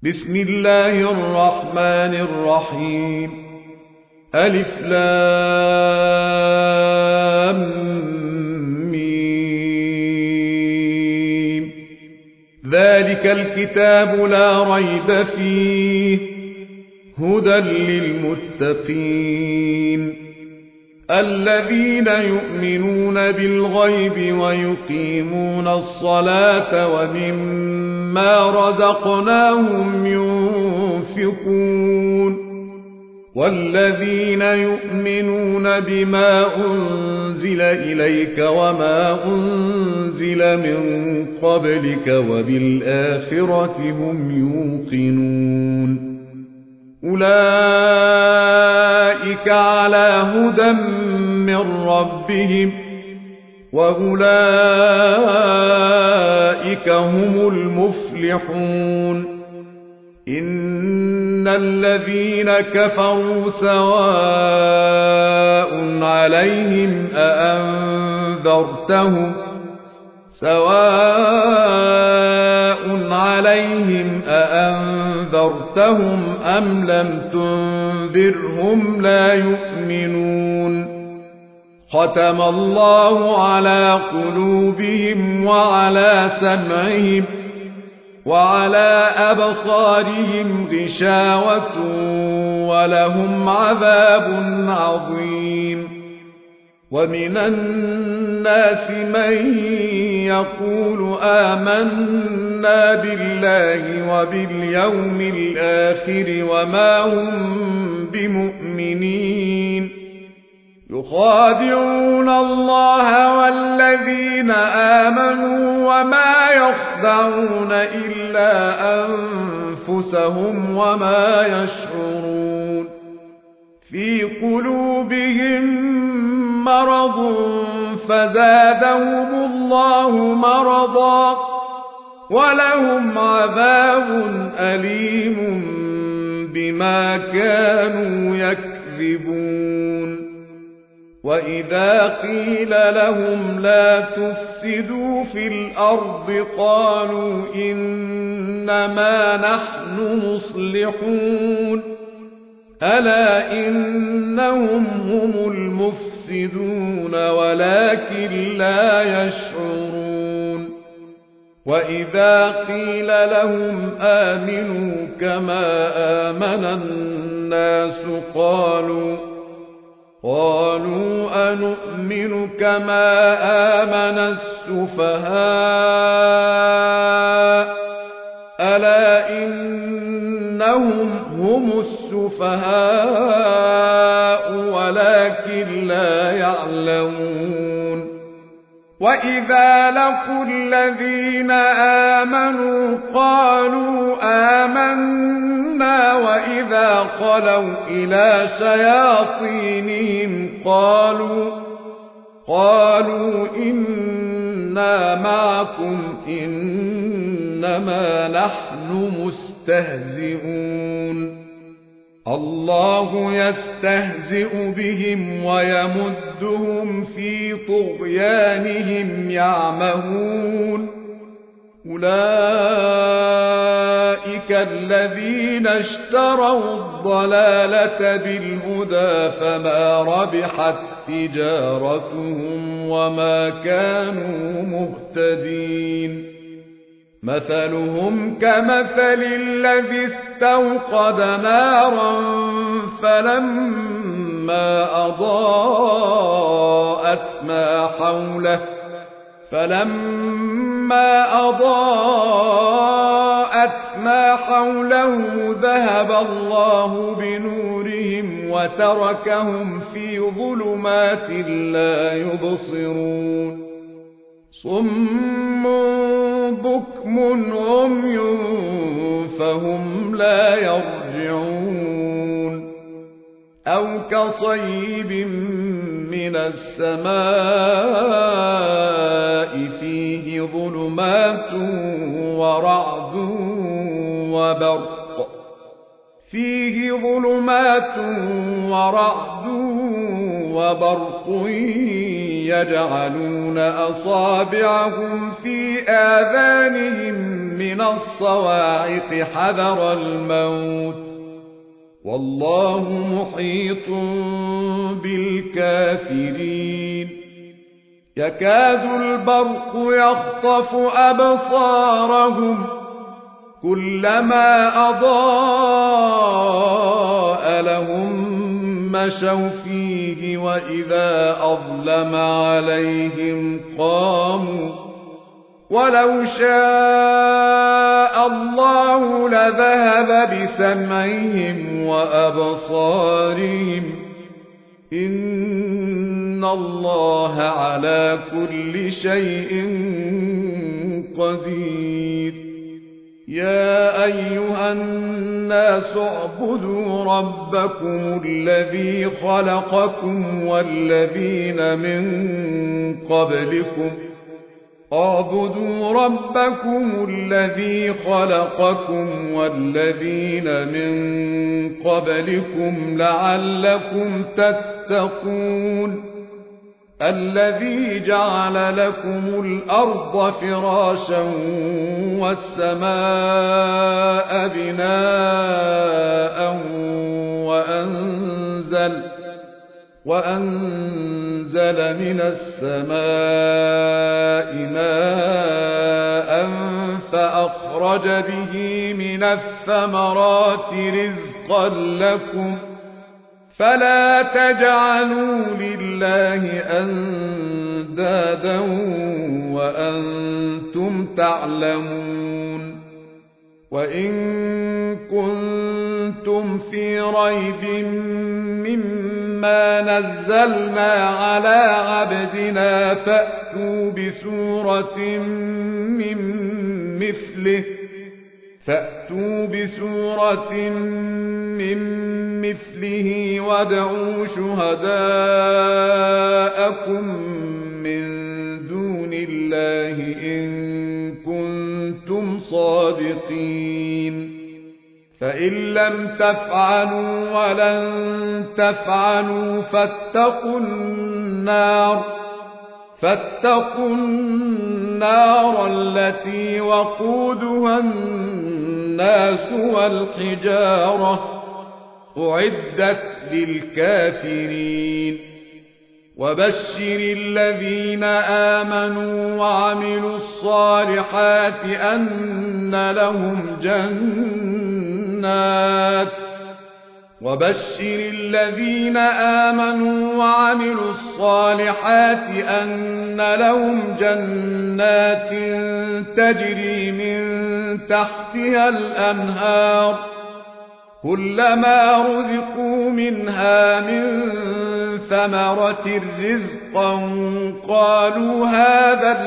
بسم الله الرحمن الرحيم. ألف لام ميم. ذلك الكتاب لا ريب فيه هدى للمتقين الذين يؤمنون بالغيب ويقيمون الصلاة ومما رزقناهم ينفقون والذين يؤمنون بما أنزل إليك وما أنزل من قبلك وبالآخرة هم يوقنون أولئك على هدى من ربهم وأولئك هم المفلحون إن الذين كفروا سواء عليهم أأنذرتهم أم لم تنذرهم لا يؤمنون ختم الله على قلوبهم وعلى سمعهم وعلى أبصارهم غشاوة ولهم عذاب عظيم ومن الناس من يقول آمنا بالله وباليوم الآخر وما هم بمؤمنين يخادعون الله والذين آمنوا وما يخدعون إلا أنفسهم وما يشعرون في قلوبهم مرض فزادهم الله مرضا ولهم عذاب أليم بما كانوا يكذبون وإذا قيل لهم لا تفسدوا في الأرض قالوا إنما نحن مصلحون ألا إنهم هم المفسدون ولكن لا يشعرون وإذا قيل لهم آمنوا كما آمن الناس قالوا أنؤمن كما آمن السفهاء ألا إنهم هم السفهاء ولكن لا يعلمون وإذا لقوا الذين آمنوا قالوا آمنا وإذا خلوا إلى شياطينهم قالوا إنا معكم إنما نحن مستهزئون الله يستهزئ بهم ويمدهم في طغيانهم يعمهون أولئك الذين اشتروا الضلالة بالهدى فما ربحت تجارتهم وما كانوا مهتدين مثلهم كمثل الذي استوقد نارا فلما أضاءت ما حوله ذهب الله بنورهم وتركهم في ظلمات لا يبصرون صم بكم عمي فهم لا يرجعون أو كصيب من السماء فيه ظلمات ورعد وبرق يجعلون أصابعهم في آذانهم من الصواعق حذر الموت والله محيط بالكافرين يكاد البرق يخطف أبصارهم كلما أضاء لهم مشوا فيه وإذا أظلم عليهم قاموا ولو شاء الله لذهب بسمعهم وأبصارهم إن الله على كل شيء قدير يا أيها الناس اعبدوا ربكم الذي خلقكم والذين من قبلكم لعلكم تتقون الذي جعل لكم الأرض فراشا والسماء بناء وأنزل من السماء ماء فأخرج به من الثمرات رزقا لكم فلا تجعلوا لله أندادا وأنتم تعلمون وإن كنتم في ريب مما نزلنا على عبدنا فأتوا بسورة من مثله وادعوا شهداءكم من دون الله إن كنتم صادقين فإن لم تفعلوا ولن تفعلوا فاتقوا النار التي وقودها الناس والحجارة أعدت للكافرين وبشر الذين آمنوا وعملوا الصالحات أن لهم جنات تجري من تحتها الأنهار كلما رزقوا منها من ثمرة رزقا قالوا هذا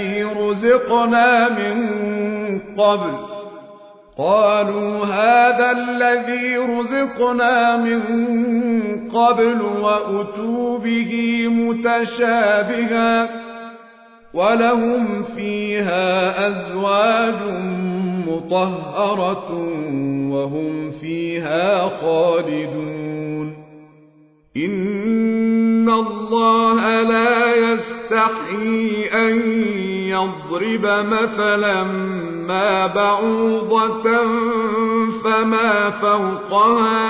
الذي رزقنا من قبل وأتوا به متشابها ولهم فيها أزواج مطهرة وهم فيها خالدون إن الله لا يستحيي أن يضرب مثلا ما بعوضة فما فوقها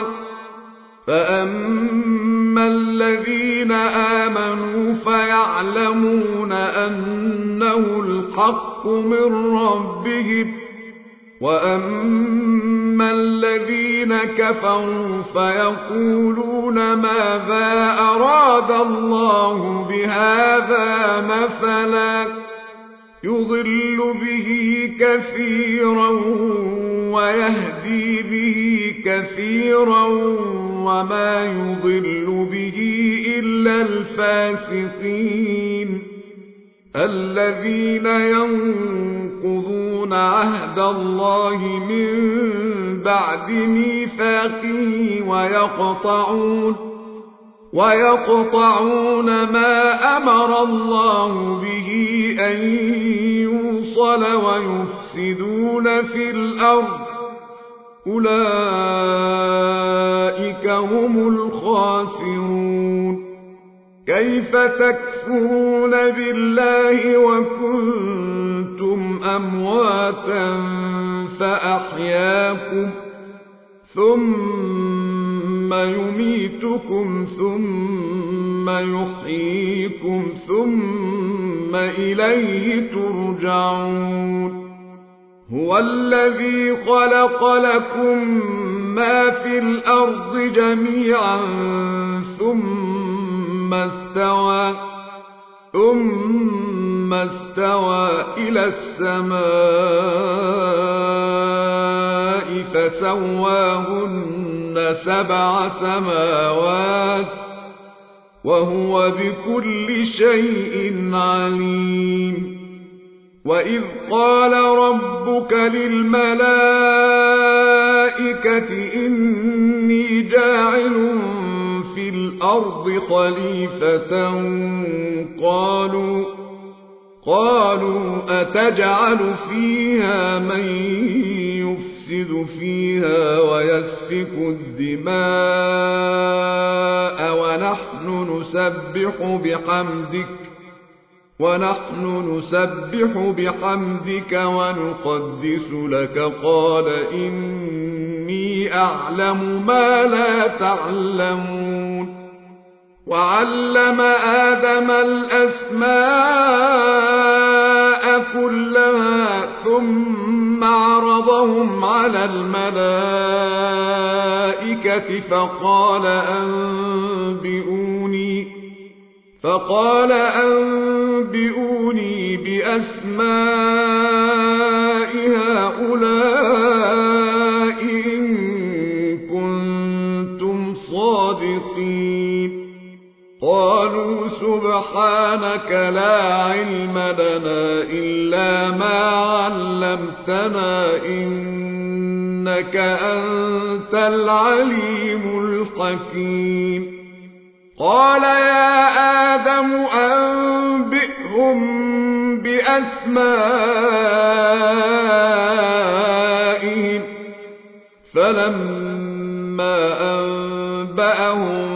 فأما الذين آمنوا فيعلمون أنه الحق من ربهم وأما الذين كفروا فيقولون ماذا أراد الله بهذا مثلا يضل به كثيرا ويهدي به كثيرا وما يضل به إلا الفاسقين الذين ينقضون عهد الله من بعد ميثاقه ويقطعون ما أمر الله به أن يوصل ويفسدون في الأرض أولئك هم الخاسرون كيف تكفرون بالله وكنتم كنتم أمواتا فأحياكم ثم يميتكم ثم يحييكم ثم إليه ترجعون هو الذي خلق لكم ما في الأرض جميعا ثم استوى إلى السماء فسواهن 7 سماوات وهو بكل شيء عليم وإذ قال ربك للملائكة إني جاعل في الأرض خليفة قالوا أتجعل فيها من يفسد فيها ويسفك الدماء ونحن نسبح بحمدك ونقدس لك قال إني أعلم ما لا تعلمون وعلم آدم الأسماء كلها ثم عرضهم على الملائكة فقال أنبئوني بأسماء هؤلاء إن كنتم صادقين قالوا سبحانك لا علم لنا إلا ما علمتنا إنك أنت العليم الحكيم قال يا آدم أنبئهم بأسمائهم فلما أنبأهم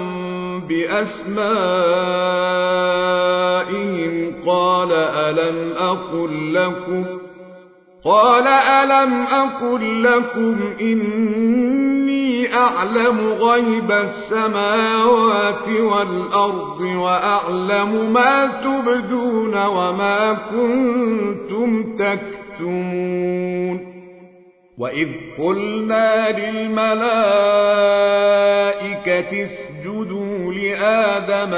بأسمائهم قال ألم أقل لكم إني أعلم غيب السماوات والأرض وأعلم ما تبدون وما كنتم تكتمون وإذ قلنا للملائكة اسجدوا لآدم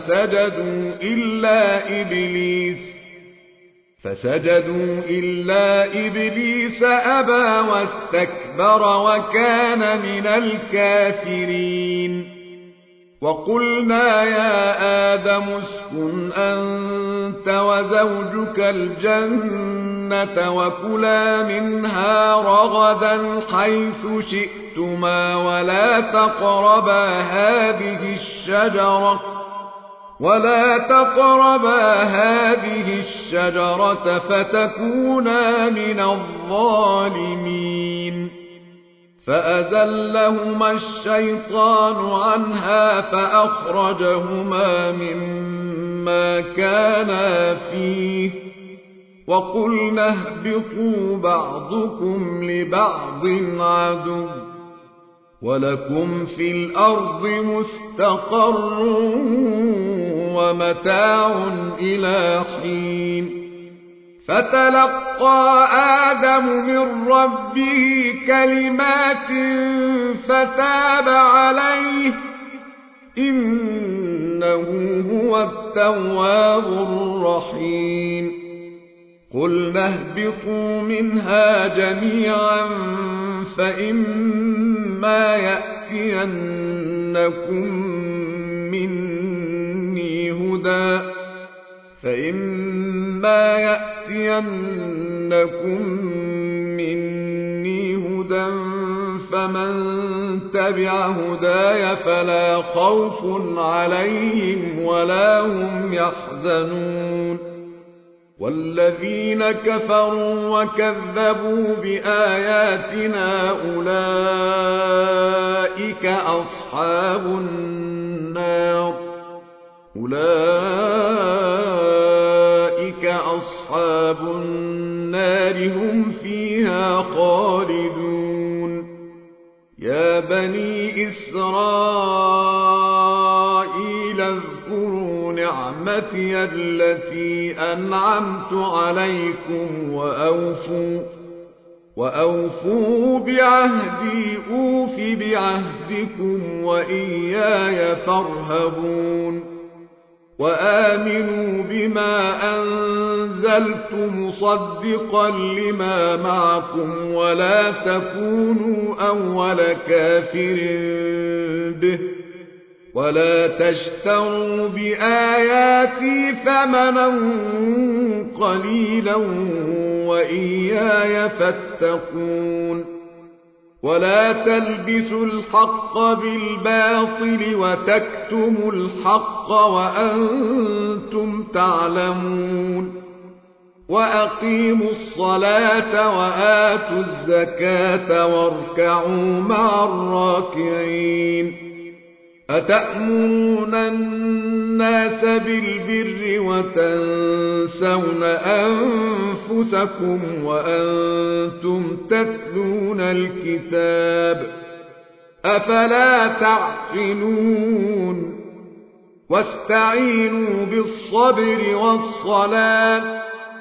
فسجدوا إلا إبليس أبى واستكبر وكان من الكافرين وقلنا يا آدم اسكن أنت وزوجك الجنة وكلا منها رغدا حيث شئتما ولا تقربا هذه الشجرة فتكونا من الظالمين فأزلهما الشيطان عنها فأخرجهما مما كانا فيه وقلنا اهبطوا بعضكم لبعض عدو ولكم في الأرض مستقر ومتاع إلى حين فتلقى آدم من ربه كلمات فتاب عليه إنه هو التواب الرحيم قلنا اهبطوا منها جميعا فإما يأتينكم مني هدى فمن تبع هداي فلا خوف عليهم ولا هم يحزنون والذين كفروا وكذبوا بآياتنا أولئك أصحاب النار هم فيها خالدون. يا بني إسرائيل اذكروا نعمتي التي أنعمت عليكم وأوفوا بعهدي أوف بعهدكم وإياي فارهبون. وآمنوا بما أنزلت مصدقا لما معكم ولا تكونوا أول كافر به ولا تشتروا بآياتي ثمنا قليلا وإياي فاتقون. ولا تلبسوا الحق بالباطل وتكتموا الحق وأنتم تعلمون. وأقيموا الصلاة وآتوا الزكاة واركعوا مع الراكعين. أتأمرون الناس بالبر وتنسون أنفسكم وأنتم تتلون الكتاب أفلا تعقلون. واستعينوا بالصبر والصلاة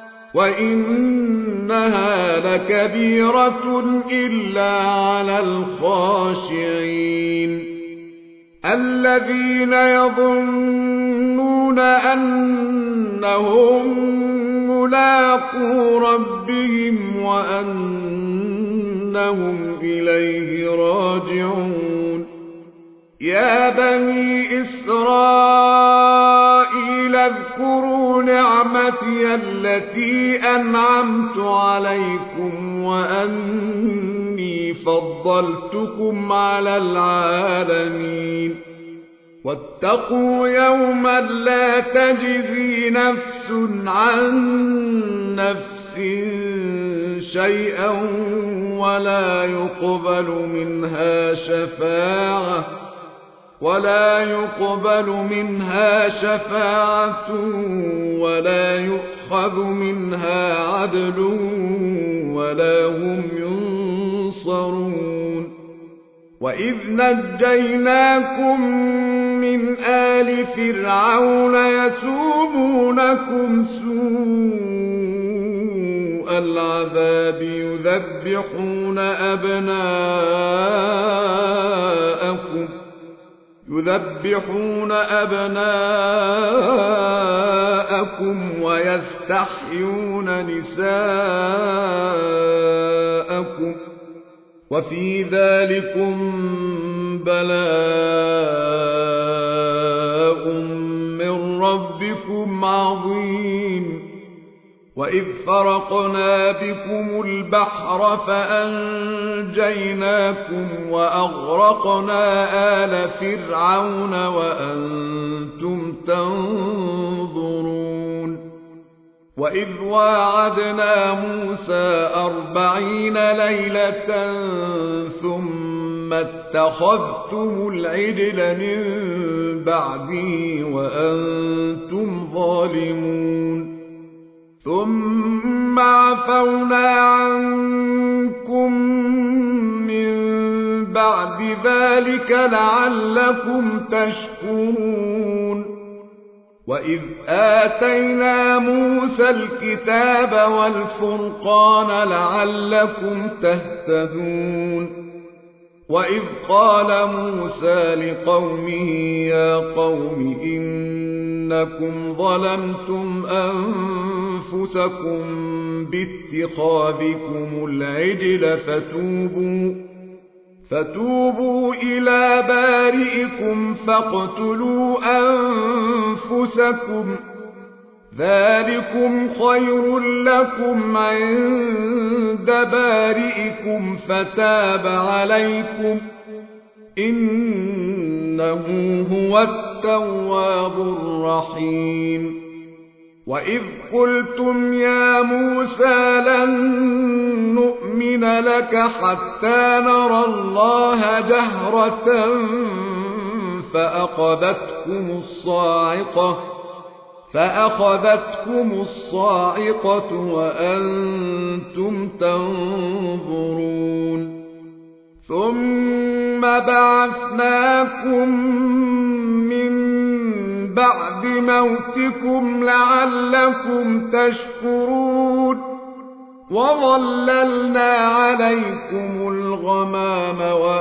وإنها لكبيرة إلا على الخاشعين الذين يظنون أنهم ملاقو ربهم وأنهم إليه راجعون. يا بني إسرائيل اذكروا نعمتي التي أنعمت عليكم وأني فضلتكم على العالمين. واتقوا يوما لا تجزي نفس عن نفس شيئا ولا يقبل منها شفاعة ولا يؤخذ منها عدل ولا هم ينصرون. وإذ نجيناكم من آل فرعون يسومونكم سوء العذاب يذبحون أبناءكم ويستحيون نساءكم وفي ذلكم بلاء من ربكم عظيم. وإذ فرقنا بكم البحر فأنجيناكم وأغرقنا آل فرعون وأنتم تنظرون. وإذ واعدنا موسى 40 ليلة ثم اتخذتم العجل من بعده وأنتم ظالمون. ثم عفونا عنكم من بعد ذلك لعلكم تشكرون. وإذ آتينا موسى الكتاب والفرقان لعلكم تهتدون. وإذ قال موسى لقومه يا قوم إنكم ظلمتم أنفسكم باتخاذكم العجل فتوبوا إلى بارئكم فاقتلوا أنفسكم ذلكم خير لكم عند بارئكم فتاب عليكم إنه هو التواب الرحيم. وإذ قلتم يا موسى لن نؤمن لك حتى نرى الله جهرة فأخذتكم الصاعقة فأخذتكم الصاعقة وأنتم تنظرون ثم بعثناكم من بعد موتكم لعلكم تشكرون وظللنا عليكم الغمام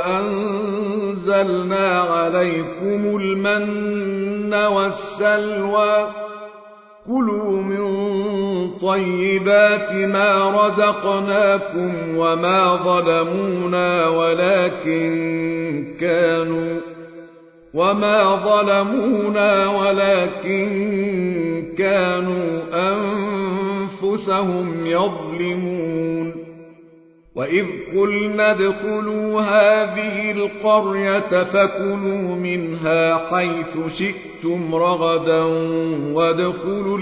وأنزلنا عليكم المن والسلوى كلوا من طيبات ما رزقناكم وما ظلمونا ولكن كانوا أنفسهم يظلمون وإذ قلنا ادخلوا هذه القرية فكلوا منها حيث شئتم رغدا وادخلوا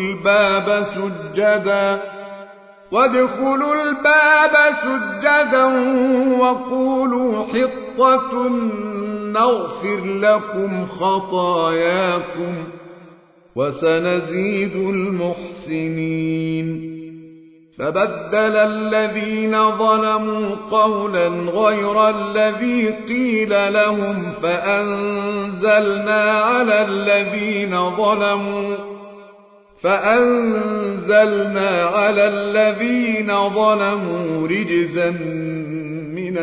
الباب سجدا وقولوا حطة نغفر لكم خطاياكم وسنزيد المحسنين فبدل الذين ظلموا قولا غير الذي قيل لهم فأنزلنا على الذين ظلموا رجزا من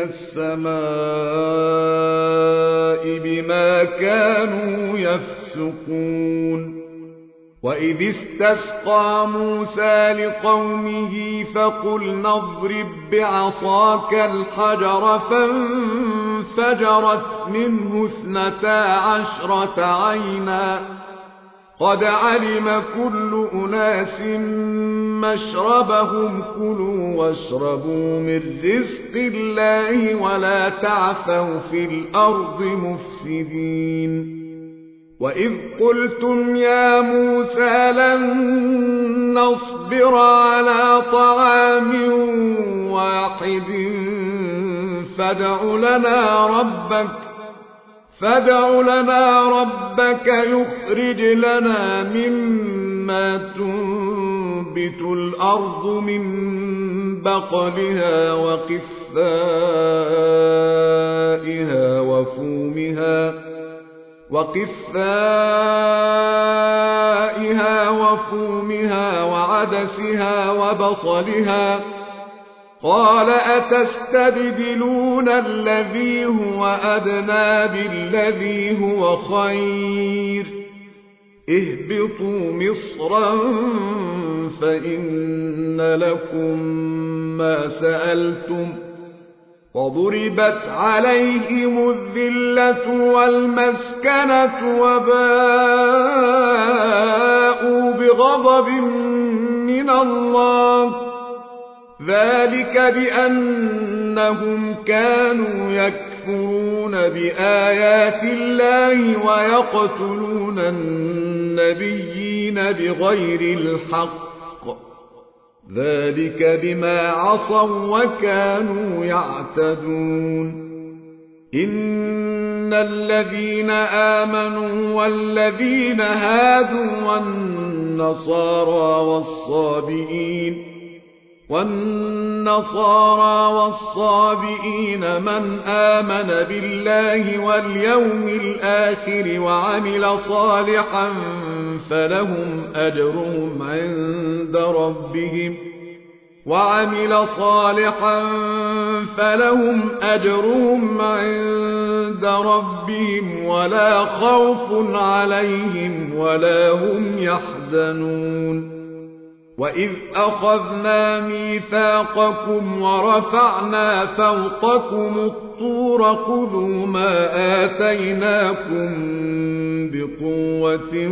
السماء بما كانوا يفسقون وإذ استسقى موسى لقومه فقلنا اضرب بعصاك الحجر فانفجرت منه 12 عينا قد علم كل أناس مشربهم كلوا واشربوا من رزق الله ولا تعثوا في الأرض مفسدين وإذ قلتم يا موسى لن نصبر على طعام واحد فادع لنا ربك يخرج لنا مما تنبت الأرض من بقلها وقثائها وفومها وعدسها وبصلها قال أتستبدلون الذي هو أدنى بالذي هو خير اهبطوا مصرا فإن لكم ما سألتم وضربت عليهم الذلة والمسكنة وباءوا بغضب من الله ذلك بأنهم كانوا يكفرون بآيات الله ويقتلون النبيين بغير الحق ذلك بما عصوا وكانوا يعتدون إن الذين آمنوا والذين هادوا والنصارى والصابئين من آمن بالله واليوم الآخر وعمل صالحا فلهم أجرهم عند ربهم ولا خوف عليهم ولا هم يحزنون وإذ أخذنا ميثاقكم ورفعنا فوقكم الطور خذوا ما آتيناكم بقوة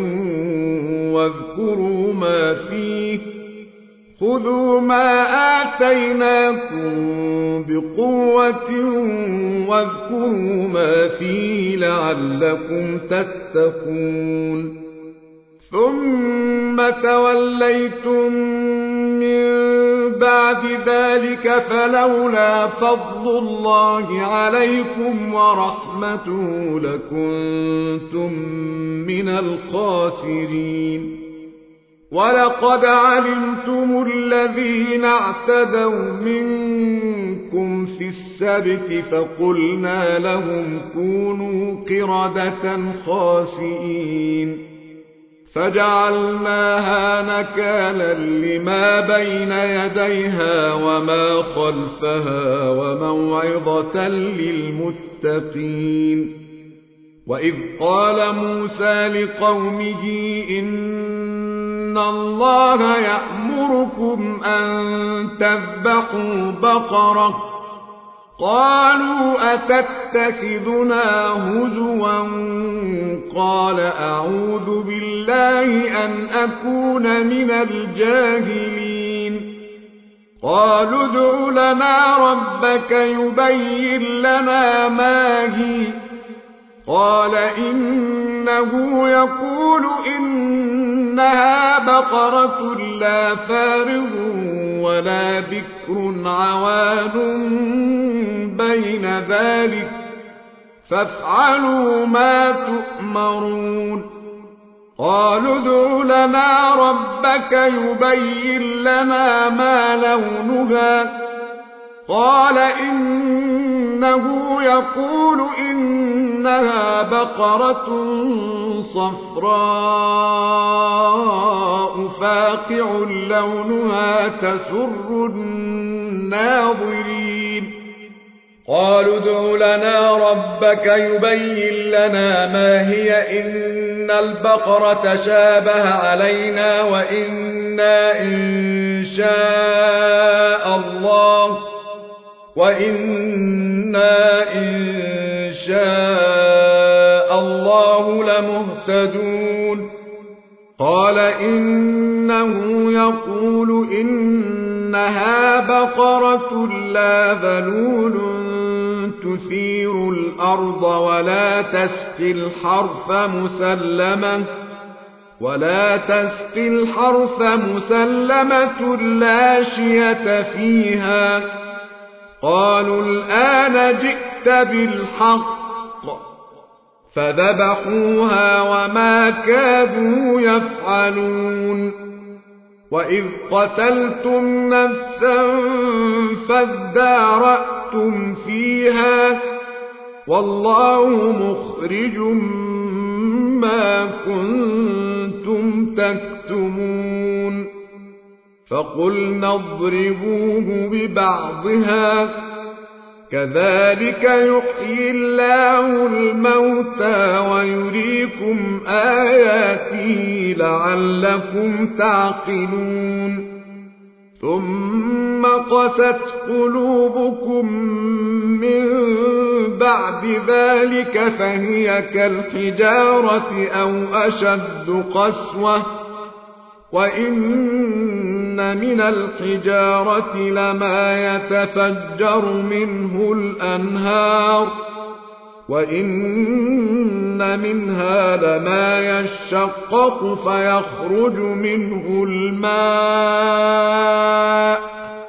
واذكروا ما فيه لعلكم تتقون ثم توليتم من بعد ذلك فلولا فضل الله عليكم ورحمته لكنتم من الخاسرين ولقد علمتم الذين اعتدوا منكم في السبت فقلنا لهم كونوا قردة خاسئين فجعلناها نكالا لما بين يديها وما خلفها وموعظة للمتقين وإذ قال موسى لقومه إن الله يأمركم أن تذبحوا بقرة قالوا أتتخذنا هزوا قال أعوذ بالله أن أكون من الجاهلين قالوا ادع لنا ربك يبين لنا ما هي قال إنه يقول إنها بقرة لا فارغ ولا بكر عوان بين ذلك فافعلوا ما تؤمرون قالوا ادع لنا ربك يبين لنا ما لونها قال إنه يقول إنها بقرة صفراء فاقع لونها تسر الناظرين قالوا ادع لنا ربك يبين لنا ما هي إن البقرة شابه علينا وإنا إن شاء الله لمهتدون قال إنه يقول إنها بقرة لا ذلول تثير الأرض ولا تسقي الحرث مسلمة لا شية فيها قالوا الآن جئت بالحق فذبحوها وما كادوا يفعلون وإذ قتلتم نفسا فادارأتم فيها والله مخرج ما كنتم تكتمون فقلنا اضربوه ببعضها كذلك يحيي الله الموتى ويريكم آياته لعلكم تعقلون ثم قست قلوبكم من بعد ذلك فهي كالحجارة أو أشد قسوة وإن من الحجارة لما يتفجر منه الأنهار وإن منها لما يشقق فيخرج منه الماء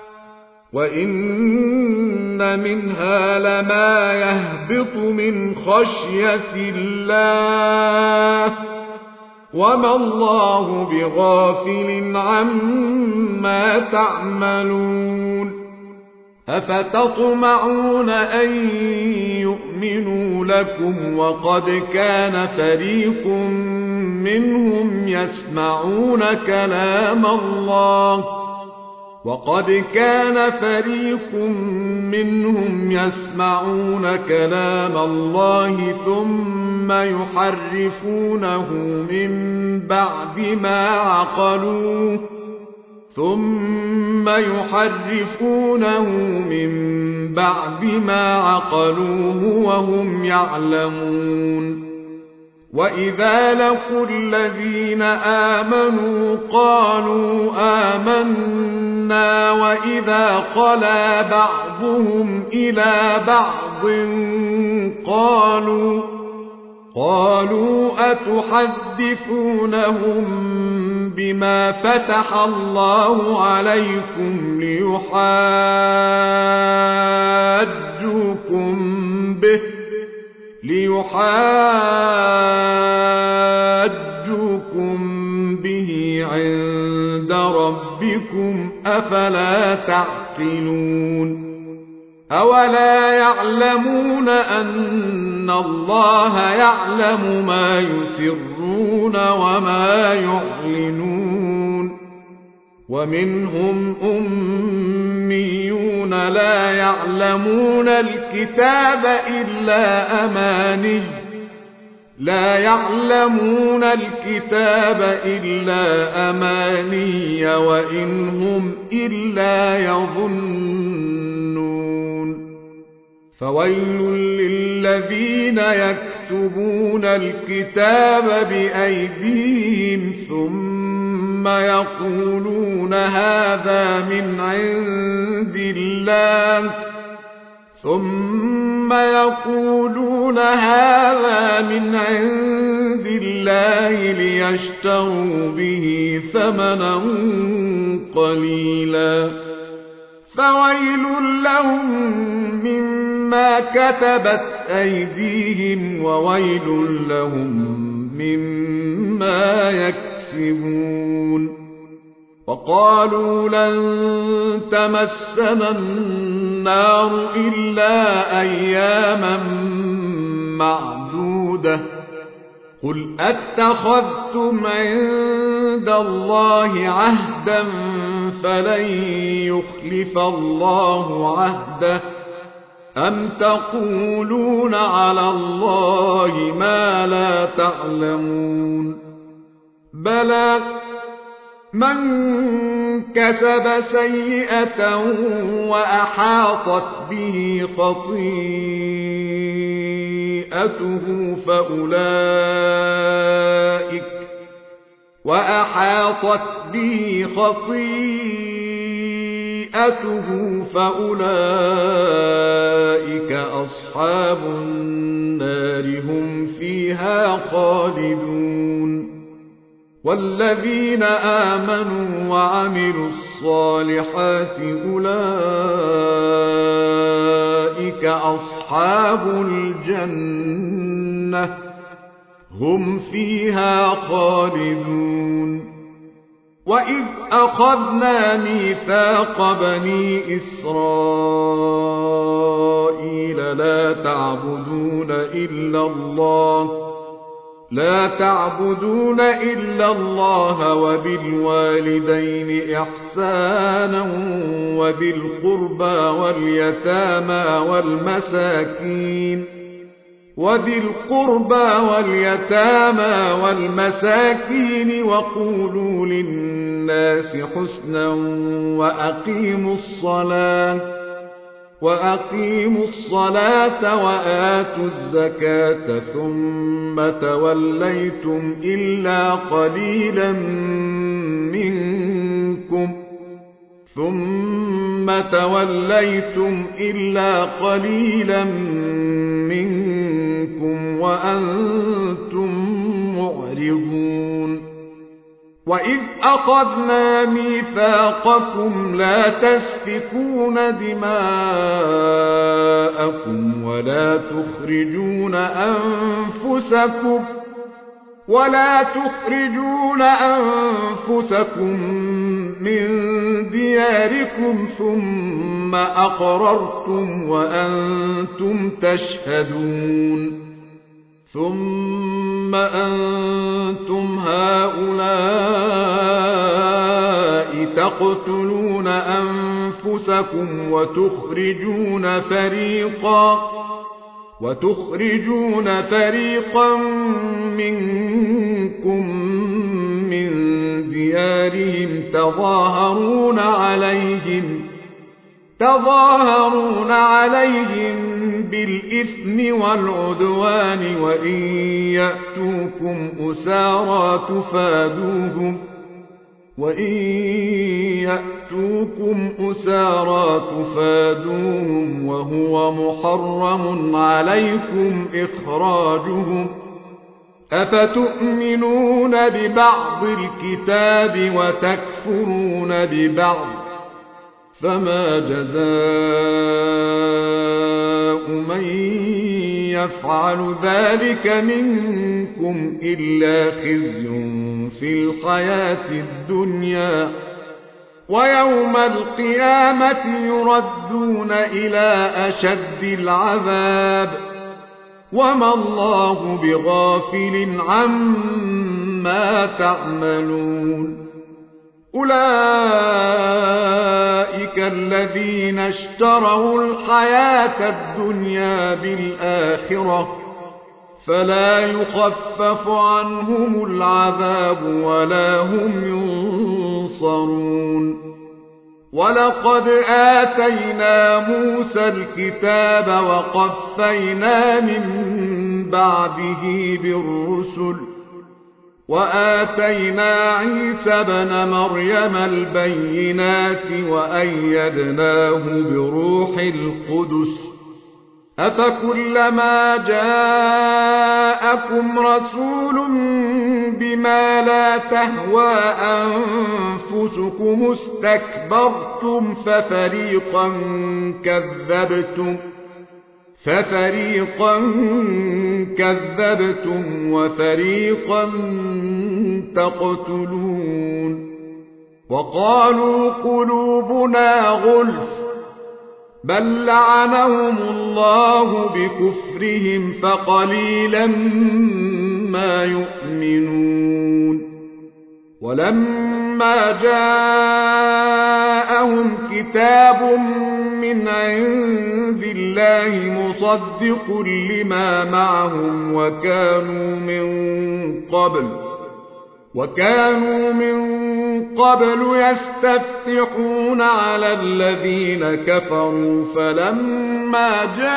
وإن منها لما يهبط من خشية الله وما الله بغافل عما تعملون أفتطمعون أن يؤمنوا لكم وقد كان فريق منهم يسمعون كلام الله ثم يحرفونه من بعد ما عقلوه وهم يعلمون وإذا لقوا الذين آمنوا قالوا آمنا وإذا خلا بعضهم إلى بعض قالوا أتحدثونهم بما فتح الله عليكم ليحاجوكم به عند أفلا تعقلون أولا يعلمون أن الله يعلم ما يسرون وما يعلنون ومنهم أميون لا يعلمون الكتاب إلا أماني وإن هم إلا يظنون فويل للذين يكتبون الكتاب بأيديهم ثم يقولون هذا من عند الله ليشتروا به ثمنا قليلا فويل لهم مما كتبت أيديهم وويل لهم مما يكسبون وقالوا لن تمسنا النار إلا أياما معدودة قل أتخذتم عند الله عهدا فلن يخلف الله عهده أم تقولون على الله ما لا تعلمون بلى من كسب سيئة وأحاطت به خطيئته فأولئك أصحاب النار هم فيها خالدون والذين آمنوا وعملوا الصالحات أولئك أصحاب الجنة هم فيها خالدون وإذ أخذنا ميثاق بني إسرائيل لا تعبدون إلا الله وبالوالدين إحسانا وذي القربى واليتامى والمساكين وقولوا للناس حسنا وأقيموا الصلاة وآتوا الزكاة ثم توليتم إلا قليلا منكم وأنتم معرضون وإذ أخذنا ميثاقكم لا تسفكون دماءكم ولا تخرجون أنفسكم من دياركم ثم أقررتم وأنتم تشهدون ثم أنتم هؤلاء تقتلون أنفسكم وتخرجون فريقا منكم من ديارهم تظاهرون عليهم بالإثم والعدوان وإن يأتوكم أسارى تفادوهم وهو محرم عليكم إخراجهم أفتؤمنون ببعض الكتاب وتكفرون ببعض فما جزاء من يفعل ذلك منكم إلا خزي في الحياة الدنيا ويوم القيامة يردون إلى أشد العذاب وما الله بغافل عما تعملون أولئك الذين اشتروا الحياة الدنيا بالآخرة فلا يخفف عنهم العذاب ولا هم ينصرون ولقد آتينا موسى الكتاب وقفينا من بعده بالرسل وآتينا عيسى ابن مريم البينات وأيدناه بروح القدس أفكلما جاءكم رسول بما لا تهوى أنفسكم استكبرتم ففريقا كذبتم وفريقا تقتلون وقالوا قلوبنا غلف بل لعنهم الله بكفرهم فقليلا ما يؤمنون ولما جاءهم كتاب من عند الله مصدق لما معهم وكانوا من قبل يستفتحون على الذين كفروا فلما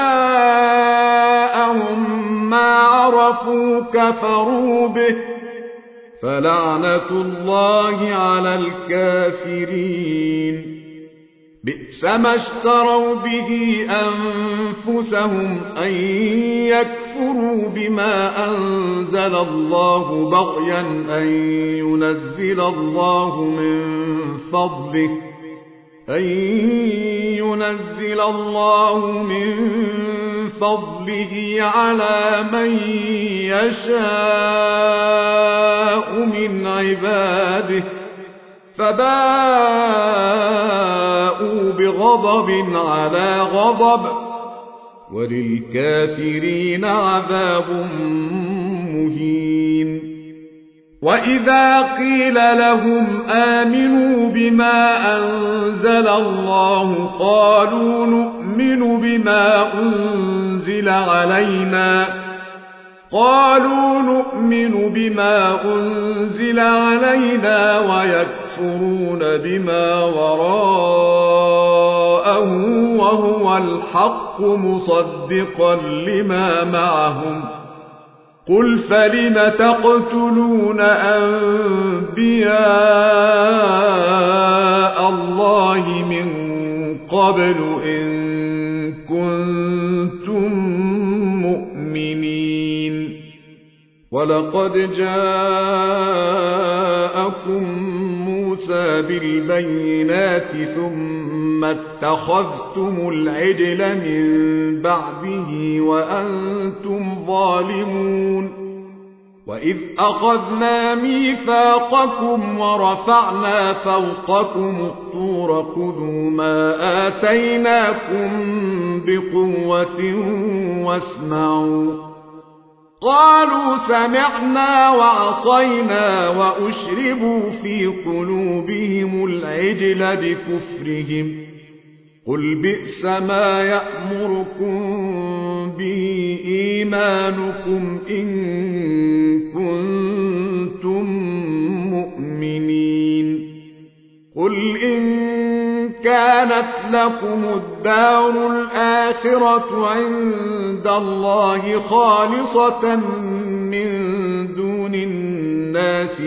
جاءهم ما عرفوا كفروا به فلعنة الله على الكافرين بئس ما اشتروا به أنفسهم أن يكفروا بما أنزل الله بغيا أن ينزل الله من فضله على من يشاء من عباده فباءوا بغضب على غضب وللكافرين عذاب مهين وإذا قيل لهم آمنوا بما أنزل الله قالوا نؤمن بما أنزل علينا ويكفرون بما وراءه وهو الحق مصدقا لما معهم قل فلم تقتلون أنبياء الله من قبل إن كنتم مؤمنين ولقد جاءكم موسى بالبينات ثم اتخذتم العجل من بعده وأنتم ظالمون وإذ أخذنا ميثاقكم ورفعنا فوقكم الطور خذوا ما آتيناكم بقوة واسمعوا قالوا سمعنا وعصينا وأشربوا في قلوبهم العجل بكفرهم قل بئس ما يأمركم به إيمانكم إن كنتم مؤمنين قل إن كانت لكم الدار الآخرة عند الله خالصة من دون الناس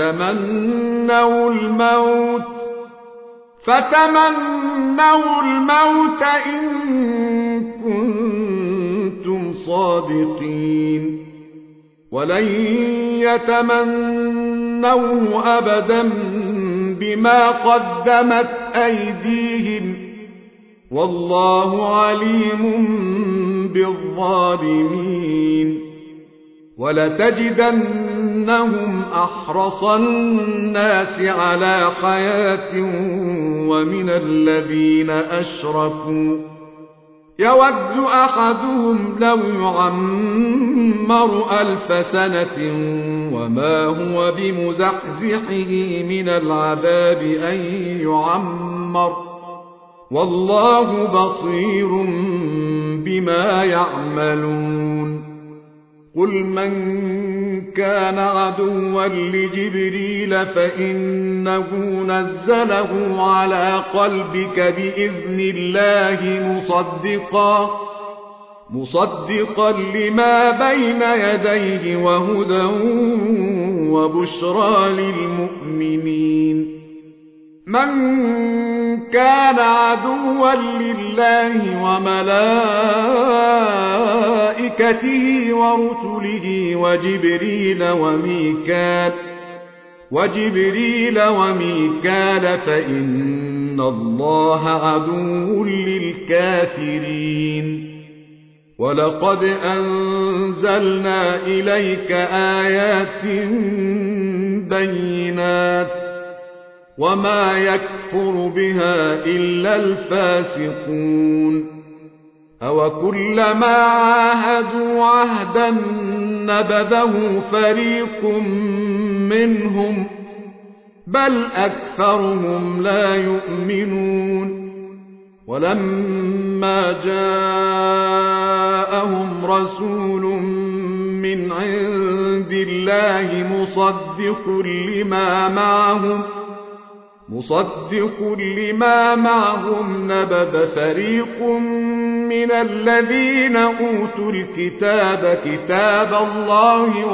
فتمنوا الموت إن كنتم صادقين ولن يتمنوه أبدا بما قدمت أيديهم والله عليم بالظالمين ولتجدن إنهم أحرص الناس على حياة ومن الذين أشركوا يود أحدهم لو يعمر 1000 سنة وما هو بمزحزحه من العذاب أن يعمر والله بصير بما يعملون قل من كان عدوا لجبريل فإنه نزله على قلبك بإذن الله مصدقا لما بين يديه وهدى وبشرى للمؤمنين من كان عدوا لله وملائكته ورسله وجبريل وميكال فإن الله عدو للكافرين ولقد أنزلنا إليك آيات بينات وما يكفر بها إلا الفاسقون أوكلما عاهدوا عهدا نبذه فريق منهم بل أكثرهم لا يؤمنون ولما جاءهم رسول من عند الله مصدق لما معهم نبذ فريق من الذين أوتوا الكتاب كتاب الله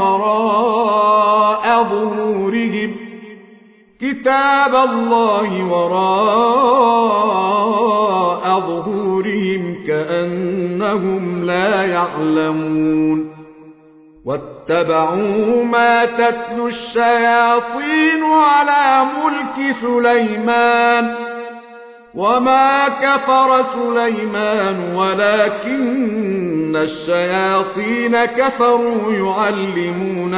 وراء ظهورهم كأنهم لا يعلمون واتبعوا ما تتلو الشياطين على ملك سليمان وما كفر سليمان ولكن الشياطين كفروا يعلمون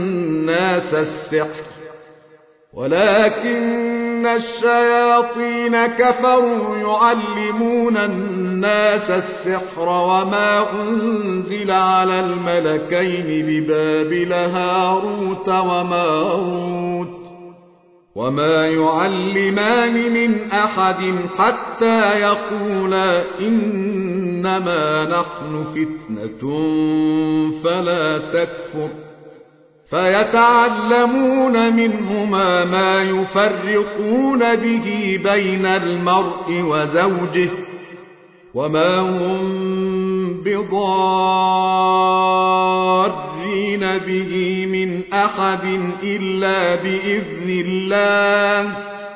الناس السحر وما أنزل على الملكين ببابل هاروت وماروت وما يعلمان من أحد حتى يقولا إنما نحن فتنة فلا تكفر فيتعلمون منهما ما يفرقون به بين المرء وزوجه وما هم بضارين به من أحد إلا بإذن الله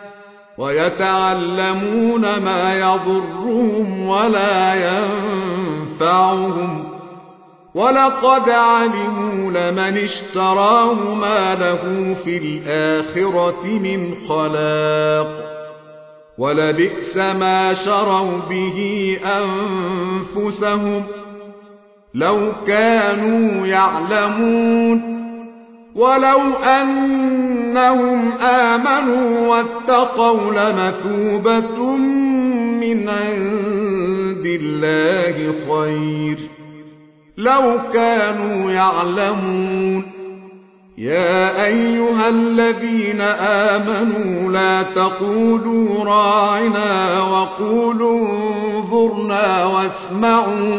ويتعلمون ما يضرهم ولا ينفعهم ولقد علموا لمن اشتراه ما له في الآخرة من خلاق ولبئس ما شروا به أنفسهم لو كانوا يعلمون ولو أنهم آمنوا واتقوا لمثوبة من عند الله خير لو كانوا يعلمون يا أيها الذين آمنوا لا تقولوا راعنا وقولوا انظرنا واسمعوا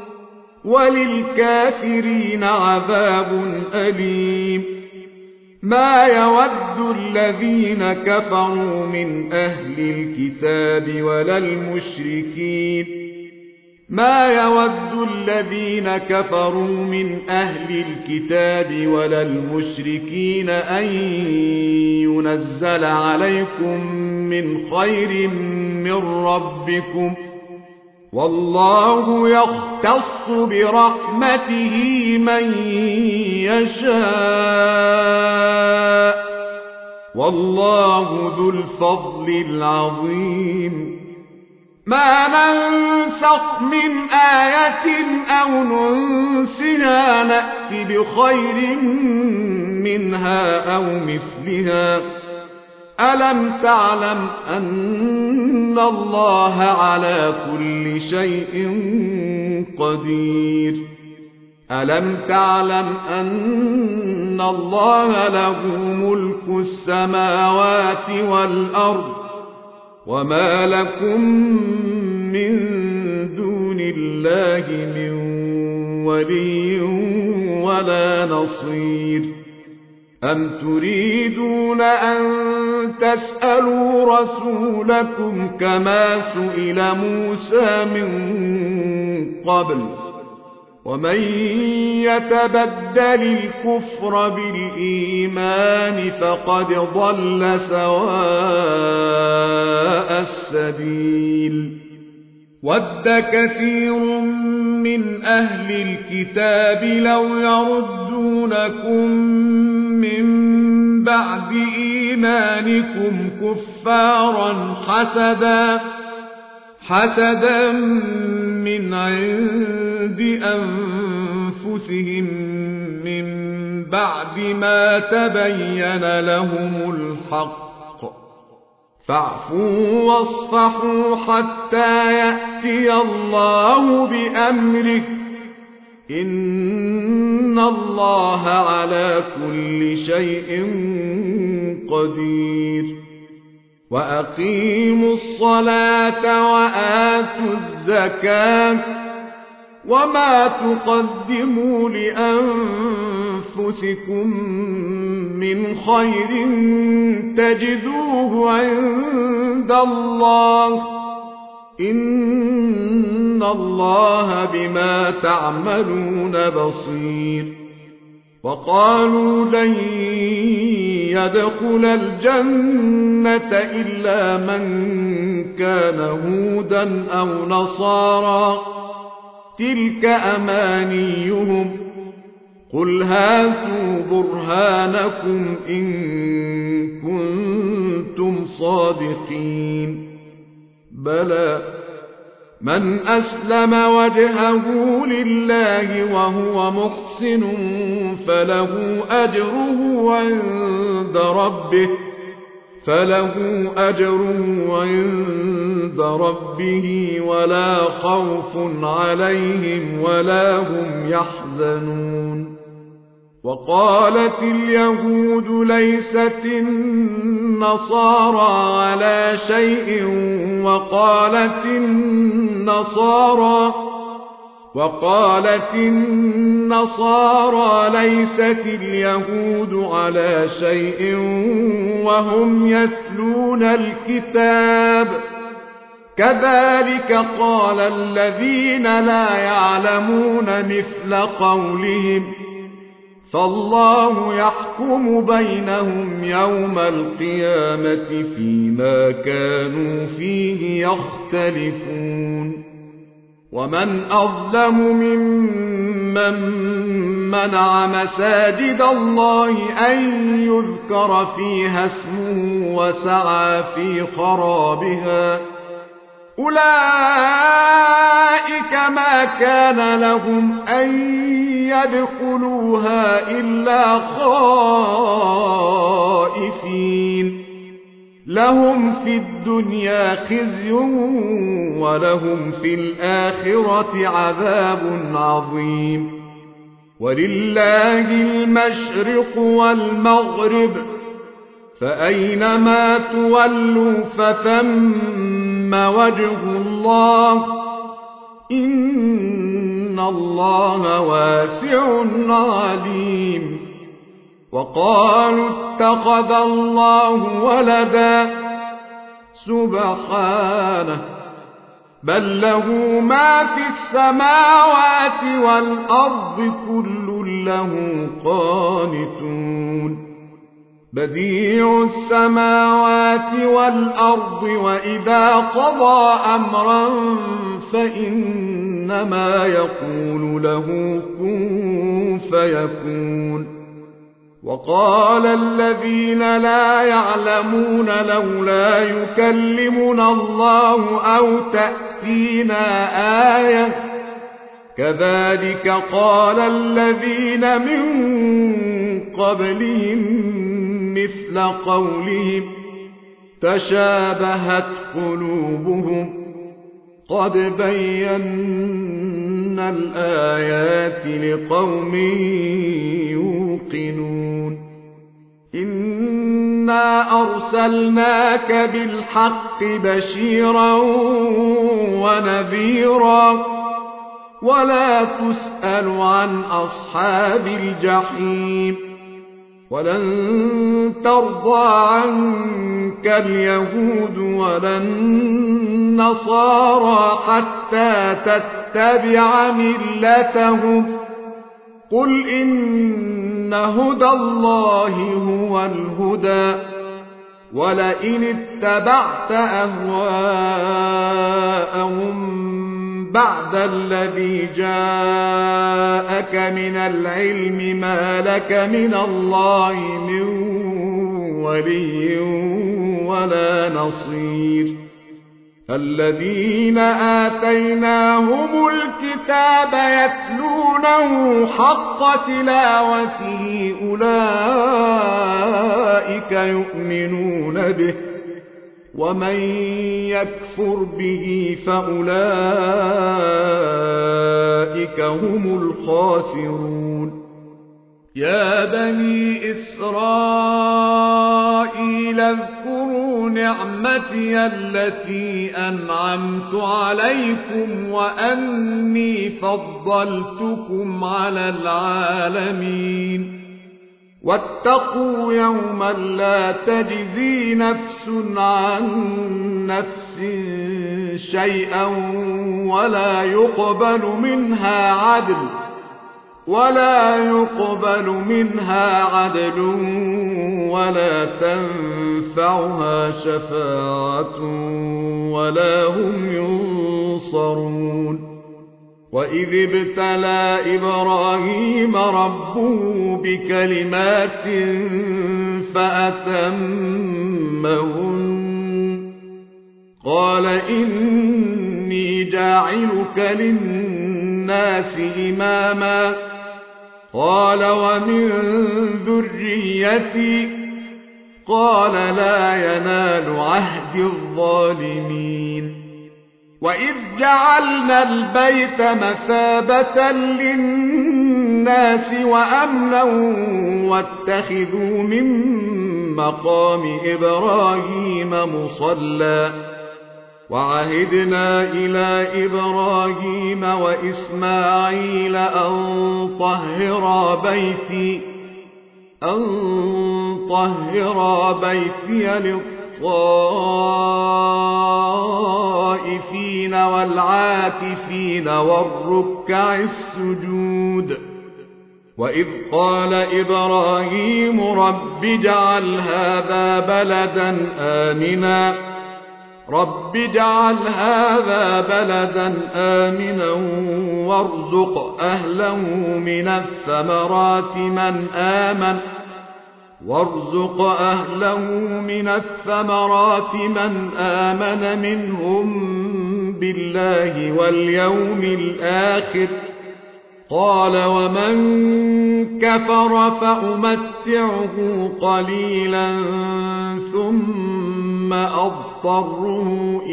وللكافرين عذاب أليم ما يود الذين كفروا من أهل الكتاب ولا المشركين أن ينزل عليكم من خير من ربكم والله يختص برحمته من يشاء والله ذو الفضل العظيم ما ننسخ من آية أو ننسها نأت بخير منها أو مثلها ألم تعلم أن الله على كل شيء قدير ألم تعلم أن الله له ملك السماوات والأرض وما لكم من دون الله من ولي ولا نصير أم تريدون أن تسألوا رسولكم كما سئل موسى من قبل ومن يتبدل الكفر بالإيمان فقد ضل سواء السبيل ود كثير من أهل الكتاب لو يردونكم من بعد إيمانكم كفارا حسدا من عند أنفسهم من بعد ما تبين لهم الحق فاعفوا واصفحوا حتى يأتي الله بأمره إن الله على كل شيء قدير وأقيموا الصلاة وآتوا الزكاة وما تقدموا لأنفسكم من خير تجدوه عند الله إن الله بما تعملون بصير وقالوا لن يدخل الجنة إلا من كان هودا أو نصارى تلك أمانيهم قل هاتوا برهانكم إن كنتم صادقين بلى من أسلم وجهه لله وهو محسن فله أجره عند ربه ولا خوف عليهم ولا هم يحزنون وقالت اليهود ليست النصارى على شيء وقالت النصارى ليست اليهود على شيء وهم يتلون الكتاب كذلك قال الذين لا يعلمون مثل قولهم فالله يحكم بينهم يوم القيامة فيما كانوا فيه يختلفون ومن أظلم ممن منع مساجد الله أن يذكر فيها اسمه وسعى في خرابها أولئك ما كان لهم أن يدخلوها إلا خائفين لهم في الدنيا خزي ولهم في الآخرة عذاب عظيم ولله المشرق والمغرب فأينما تولوا فثم وجه الله إن الله واسع عليم وقالوا اتخذ الله ولدا سبحانه بل له ما في السماوات والأرض كل له قانتون بديع السماوات والأرض وإذا قضى أمرا فإنما يقول له كن فيكون وقال الذين لا يعلمون لولا يكلمنا الله أو تأتينا آية كذلك قال الذين من قبلهم مثل قولهم تشابهت قلوبهم قد بينا الآيات لقوم يوقنون إنا أرسلناك بالحق بشيرا ونذيرا ولا تسأل عن أصحاب الجحيم ولن ترضى عنك اليهود ولا النصارى حتى تتبع ملتهم قل إن هدى الله هو الهدى ولئن اتبعت أهواءهم بعد الذي جاءك من العلم ما لك من الله من ولي ولا نصير الذين آتيناهم الكتاب يتلونه حق تلاوته أولئك يؤمنون به ومن يكفر به فأولئك هم الخاسرون يا بني إسرائيل اذكروا نعمتي التي أنعمت عليكم وأني فضلتكم على العالمين واتقوا يوما لا تجزي نفس عن نفس شيئا ولا يقبل منها عدل ولا تنفعها شفاعة ولا هم ينصرون وإذ ابتلى إبراهيم ربه بكلمات فأتمهن قال إني جاعلك للناس إماما قال ومن ذريتي قال لا ينال عهد الظالمين وإذ جعلنا البيت مثابة للناس وأمنا واتخذوا من مقام إبراهيم مصلى وعهدنا إلى إبراهيم وإسماعيل أن طهرا بيتي للطائفين والعاكفين والركع السجود وإذ قال إبراهيم رب اجعل هذا بلدا آمنا وارزق أهله من الثمرات من آمن منهم بالله واليوم الآخر قال ومن كفر فأمتعه قليلا ثم أضطره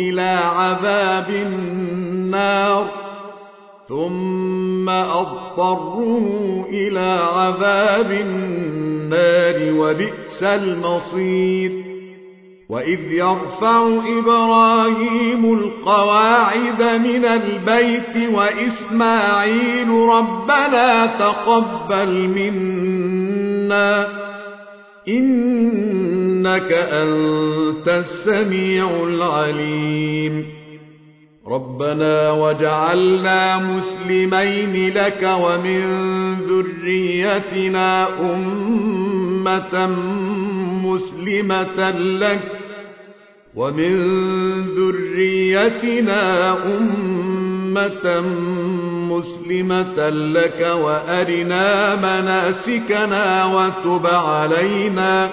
إلى عذاب النار وبئس المصير وإذ يرفع إبراهيم القواعد من البيت وإسماعيل ربنا تقبل منا إنك أنت السميع العليم ربنا وجعلنا مسلمين لك ومن ذريتنا أمة مسلمة لك وأرنا مناسكنا وتب علينا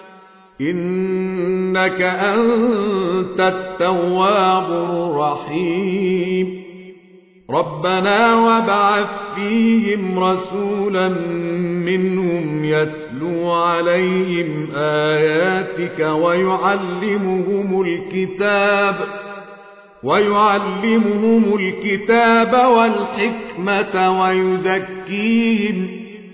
إنك أنت التواب الرحيم ربنا وابعث فيهم رسولا منهم يتلو عليهم آياتك ويعلمهم الكتاب والحكمة ويزكيهم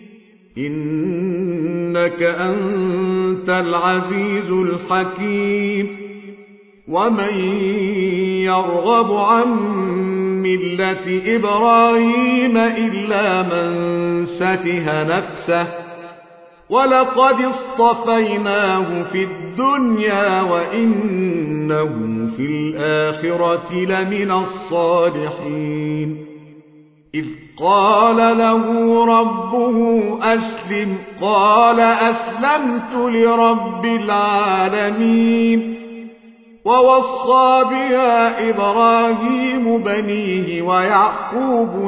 إنك أنت العزيز الحكيم ومن يرغب عن ملة إبراهيم إلا من سفه نفسه ولقد اصطفيناه في الدنيا وإنه في الآخرة لمن الصالحين إذ قال له ربه أسلم قال أسلمت لرب العالمين ووصى بها إبراهيم بنيه ويعقوب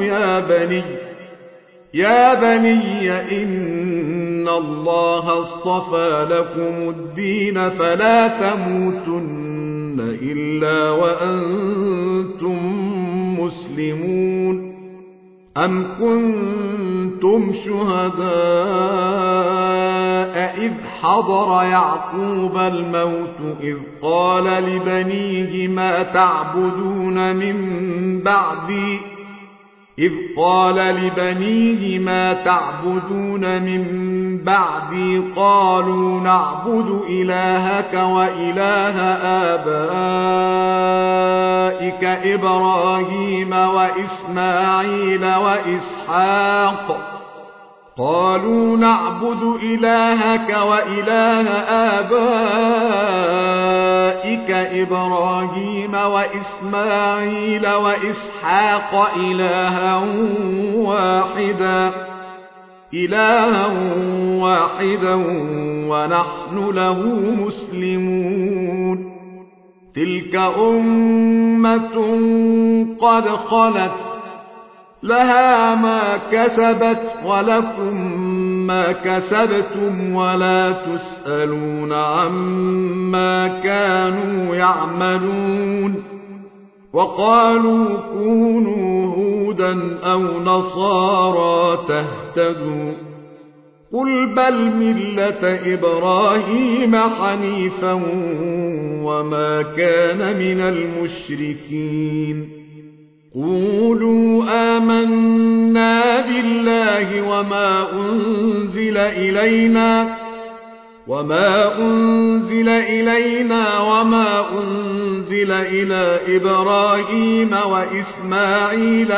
يا بني إن الله اصطفى لكم الدين فلا تموتن إلا وأنتم مسلمون أم كنتم شهداء إذ حضر يعقوب الموت إذ قال لبنيه ما تعبدون من بعدي قالوا نعبد إلهك وإله آبائك إبراهيم وإسماعيل وإسحاق إلها واحدا ونحن له مسلمون تلك أمة قد خلت لها ما كسبت ولكم ما كسبتم ولا تسألون عما كانوا يعملون وقالوا كونوا هودا أو نصارى تهتدوا قل بل ملة إبراهيم حنيفا وما كان من المشركين قولوا آمنا بالله وما أنزل إلينا وما أنزل إلى إبراهيم وإسماعيل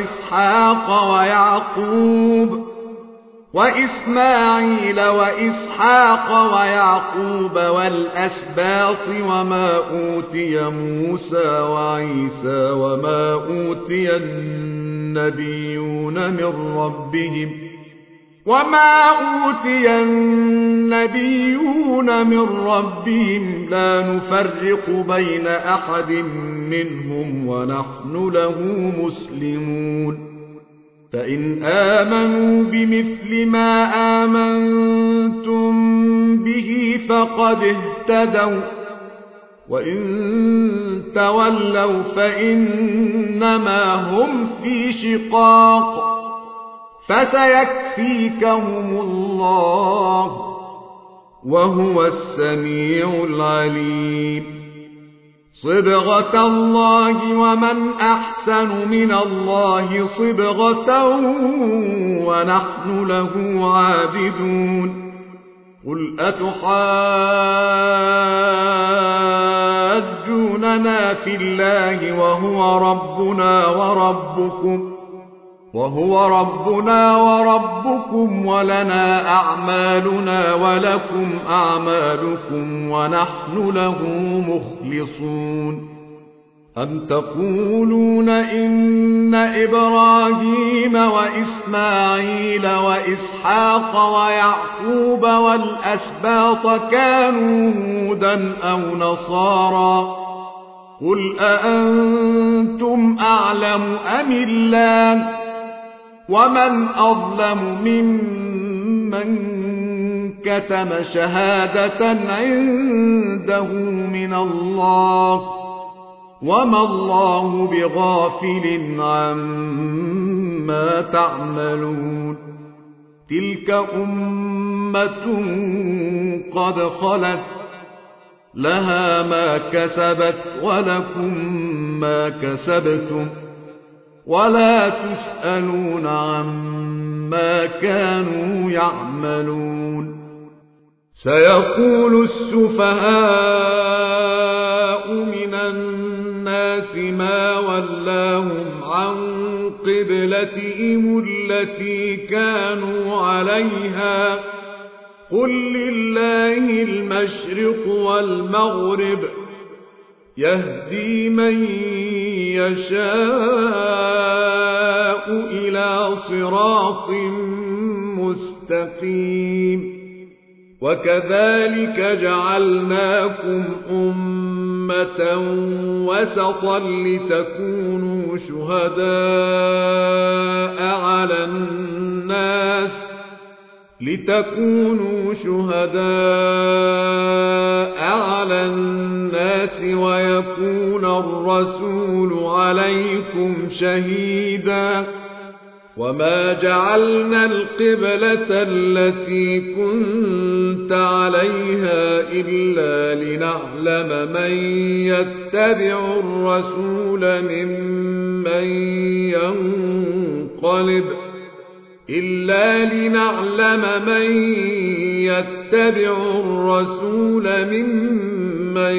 وإسحاق ويعقوب والأسباط وما أوتي موسى وعيسى وما أوتي النبيون من ربهم لا نفرق بين أحد منهم ونحن له مسلمون فإن آمنوا بمثل ما آمنتم به فقد اهتدوا وإن تولوا فإنما هم في شقاق فسيكفيكهم الله وهو السميع العليم صبغة الله ومن أحسن من الله صبغة ونحن له عابدون قل أتحاجوننا في الله وهو ربنا وربكم ولنا أعمالنا ولكم أعمالكم ونحن له مخلصون أم تقولون إن إبراهيم وإسماعيل وإسحاق ويعقوب والأسباط كانوا هودا أو نصارى قل أأنتم أعلم أم الله ومن أظلم ممن كتم شهادة عنده من الله وما الله بغافل عما تعملون تلك أمة قد خلت لها ما كسبت ولكم ما كسبتم ولا تسألون عما كانوا يعملون سيقول السفهاء من الناس ما ولاهم عن قبلتهم التي كانوا عليها قل لله المشرق والمغرب يهدي من يشاء إلى صراط مستقيم وكذلك جعلناكم أمة وسطا لتكونوا شهداء على الناس ويكون الرسول عليكم شهيدا وما جعلنا القبلة التي كنت عليها إلا لنعلم من يتبع الرسول ممن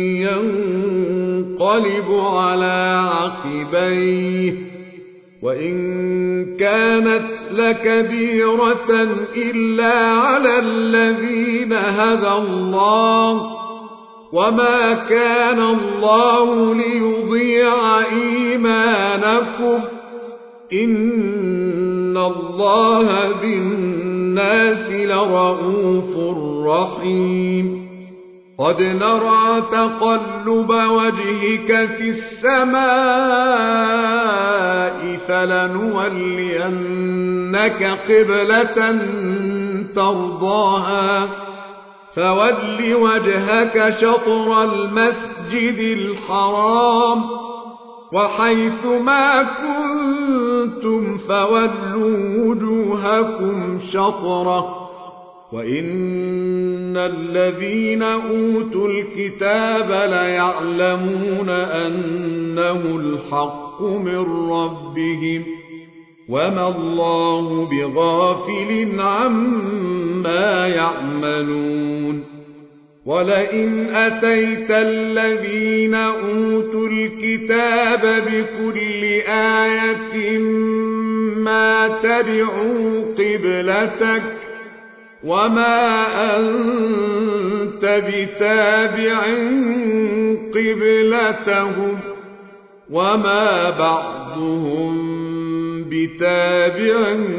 ينقلب على عقبيه وإن كانت لكبيرة إلا على الذين هدى الله وما كان الله ليضيع إيمانكم إن الله بالناس لرءوف رحيم قد نرى تقلب وجهك في السماء فلنولينك قبلة ترضاها فول وجهك شطر المسجد الحرام وحيث ما كنتم فولوا وجوهكم شطره وإن الذين أوتوا الكتاب ليعلمون أنه الحق من ربهم وما الله بغافل عما يعملون ولئن أتيت الذين أوتوا الكتاب بكل آية ما تبعوا قبلتك وما أنت بتابع قبلتهم وما بعضهم بتابع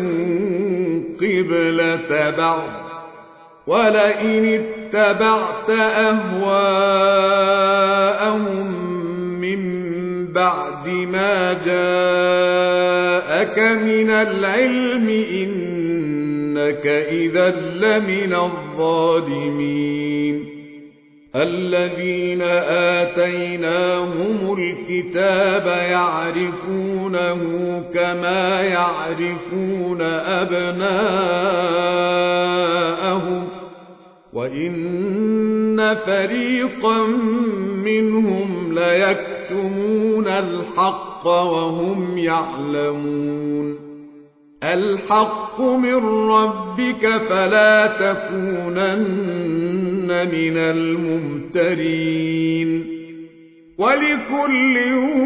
قبلة بعض ولئن اتبعت أهواءهم من بعد ما جاءك من العلم إنك إذا لمن الظالمين الذين آتيناهم الكتاب يعرفونه كما يعرفون أبناءهم وإن فريقا منهم ليكتمون الحق وهم يعلمون الحق من ربك فلا تكونن من الممترين ولكل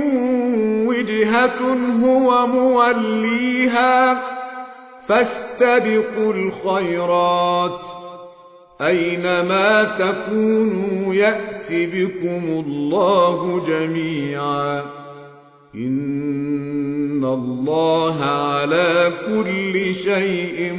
وجهة هو موليها فاستبقوا الخيرات أينما تكونوا يأت بكم الله جميعا إن الله على كل شيء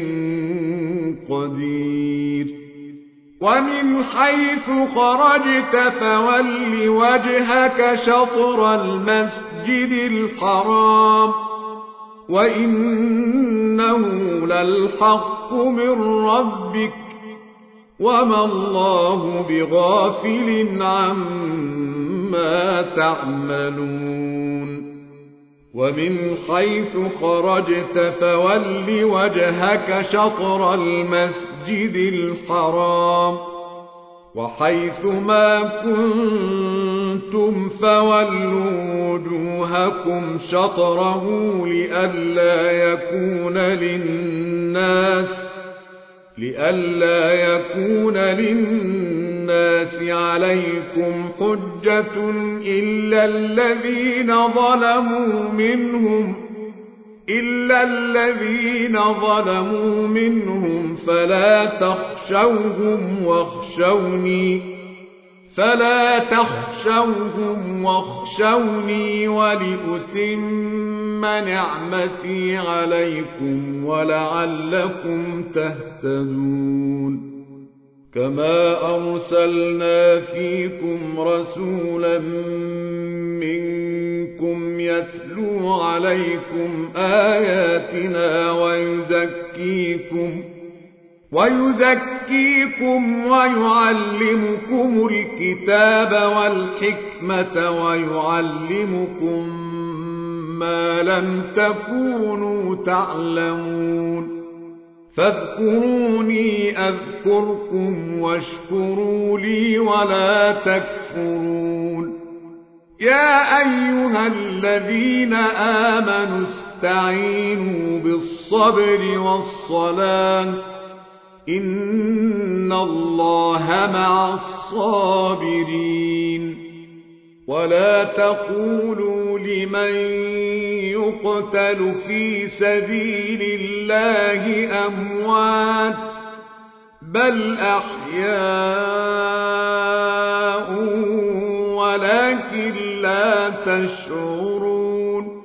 قدير ومن حيث خرجت فول وجهك شطر المسجد الحرام وإنه للحق من ربك وما الله بغافل عما تعملون ومن حيث خرجت فول وجهك شطر المسجد الحرام وحيث ما كنتم فولوا وجوهكم شطره لئلا يكون للناس عليكم حجة إلا الذين ظلموا منهم فلا تخشوهم واخشوني ولأتم نعمتي عليكم ولعلكم تهتدون كما أرسلنا فيكم رسولا منكم يتلو عليكم آياتنا ويزكيكم ويعلمكم الكتاب والحكمة ويعلمكم ما لم تكونوا تعلمون فاذكروني أذكركم واشكروا لي ولا تكفرون يا أيها الذين آمنوا استعينوا بالصبر والصلاة إن الله مع الصابرين ولا تقولوا لمن يقتل في سبيل الله أموات بل أحياء ولكن لا تشعرون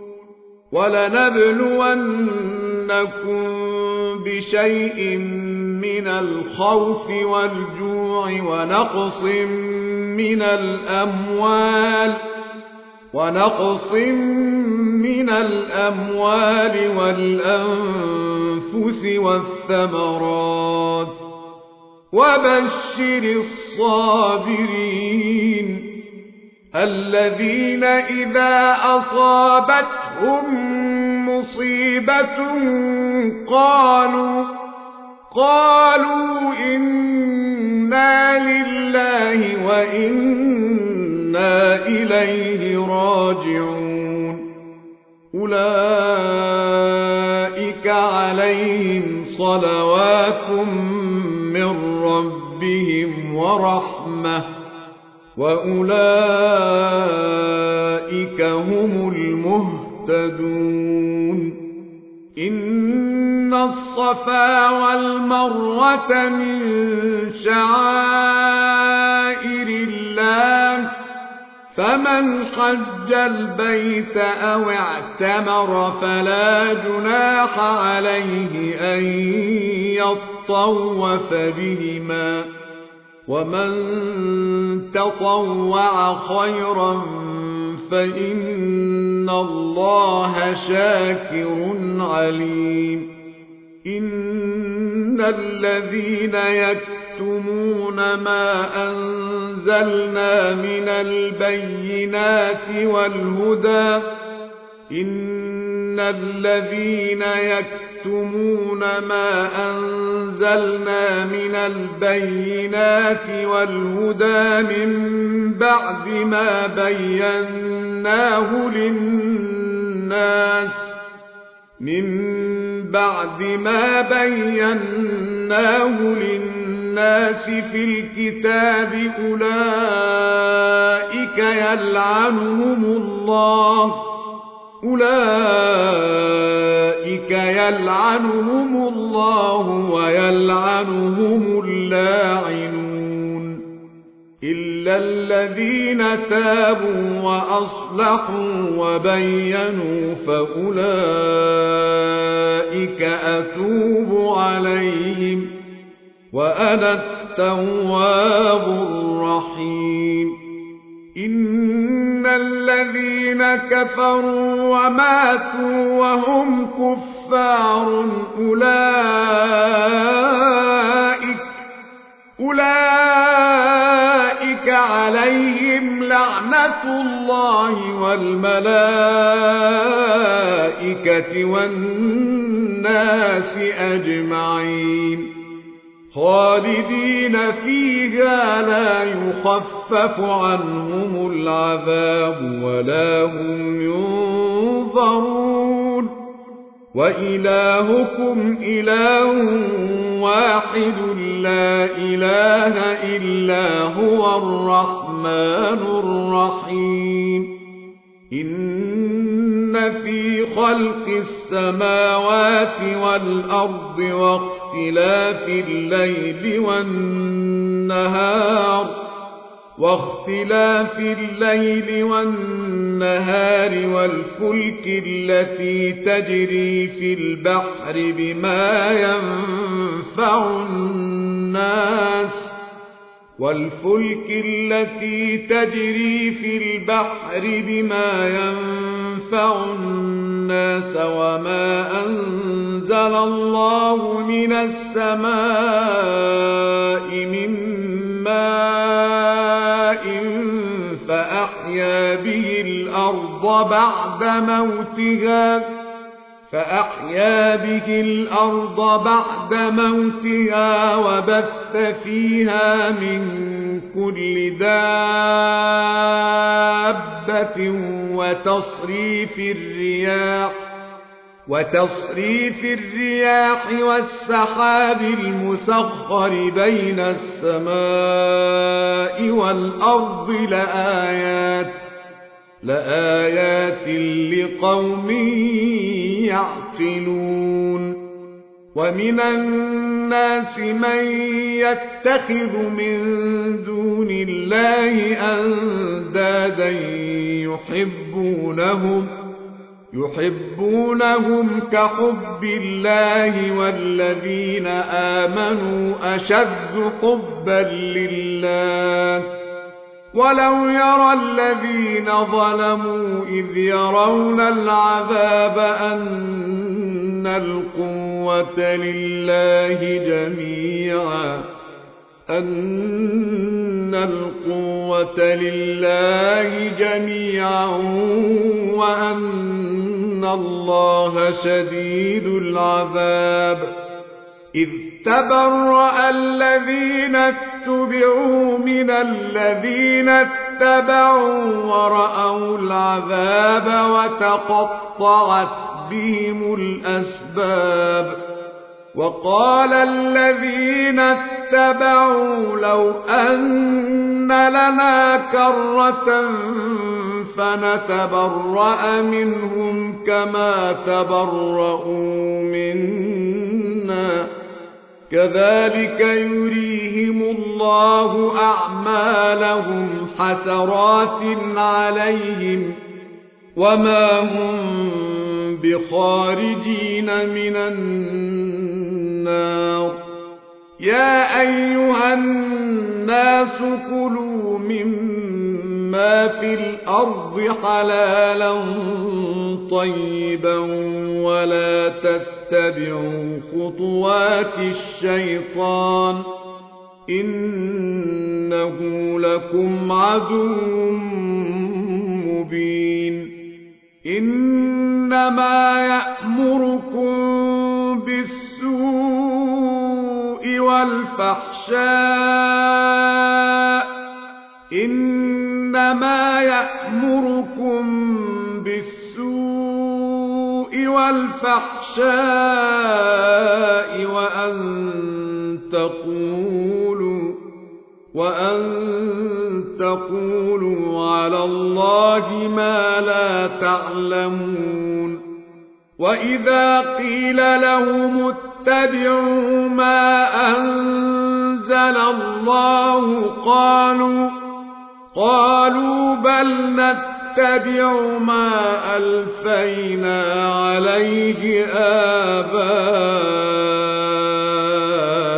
ولنبلونكم بشيء من الخوف والجوع ونقص من الأموال والأنفس والثمرات وبشر الصابرين الذين إذا أصابتهم مصيبة قالوا إنا لله وإنا إليه راجعون أولئك عليهم صلوات من ربهم ورحمة وأولئك هم المهتدون إن الصفا والمروة من شعائر الله فمن حج البيت أو اعتمر فلا جناح عليه أن يطوف بهما ومن تطوع خيرا فإن الله شاكر عليم إن الذين يكتمون ما أنزلنا من البينات والهدى من بعد ما بيناه للناس في الكتاب أولئك يلعنهم الله ويلعنهم اللاعنون إلا الذين تابوا وأصلحوا وبينوا فأولئك أتوب عليهم وأنا التواب الرحيم إن الذين كفروا وماتوا وهم كفار أولئك عليهم لعنة الله والملائكة والناس أجمعين خالدين فيها لا يخفف عنهم العذاب ولا هم ينظرون وإلهكم إله واحد لا إله إلا هو الرحمن الرحيم إن في خلق السماوات والأرض واختلاف الليل والنهار والفلك التي تجري في البحر بما ينفع الناس وما أنزل الله من السماء من ماء فأحيا به الأرض بعد موتها وبث فيها من كل دابة وتصريف الرياح والسحاب المسخر بين السماء والأرض لآيات لقوم يعقلون ومن الناس من يتخذ من دون الله أندادا يحبونهم كحب الله والذين آمنوا أشد حبا لله ولو يرى الذين ظلموا إذ يرون العذاب أن القوة لله جميعا وأن الله شديد العذاب إذ تبرأ الذين اتبعوا من الذين اتبعوا ورأوا العذاب وتقطعت بهم الأسباب وقال الذين اتبعوا لو أن لنا كرة فنتبرأ منهم كما تبرؤوا منا كذلك يريهم الله أعمالهم حسرات عليهم وما هم بخارجين من النار يا أيها الناس كلوا مما في الأرض حلالا طيبا ولا تتبعوا خطوات الشيطان إنه لكم عدو مبين إنما يأمركم بالسوء والفحشاء وأن تقولوا على الله ما لا تعلمون وإذا قيل لهم اتبعوا ما أنزل الله قالوا بل نتبع ما ألفينا عليه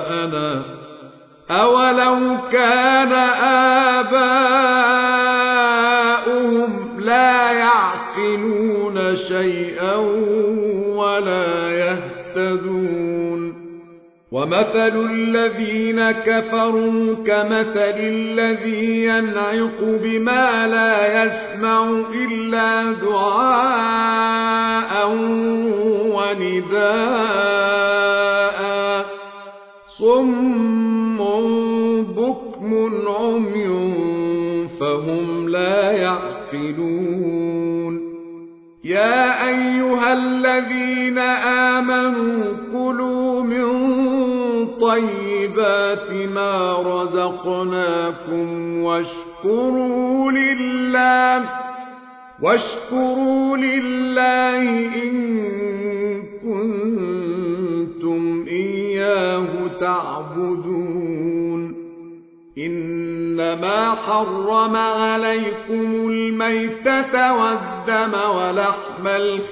آباءنا أولو كان آباؤهم ومثل الذين كفروا كمثل الذي ينعق بما لا يسمع إلا دعاء ونداء صم بكم عمي فهم لا يعقلون يا أيها الذين آمنوا كلوا من طيبات ما رزقناكم واشكروا لله إن كنتم إياه تعبدون إنما حرم عليكم الميتة والدم ولحم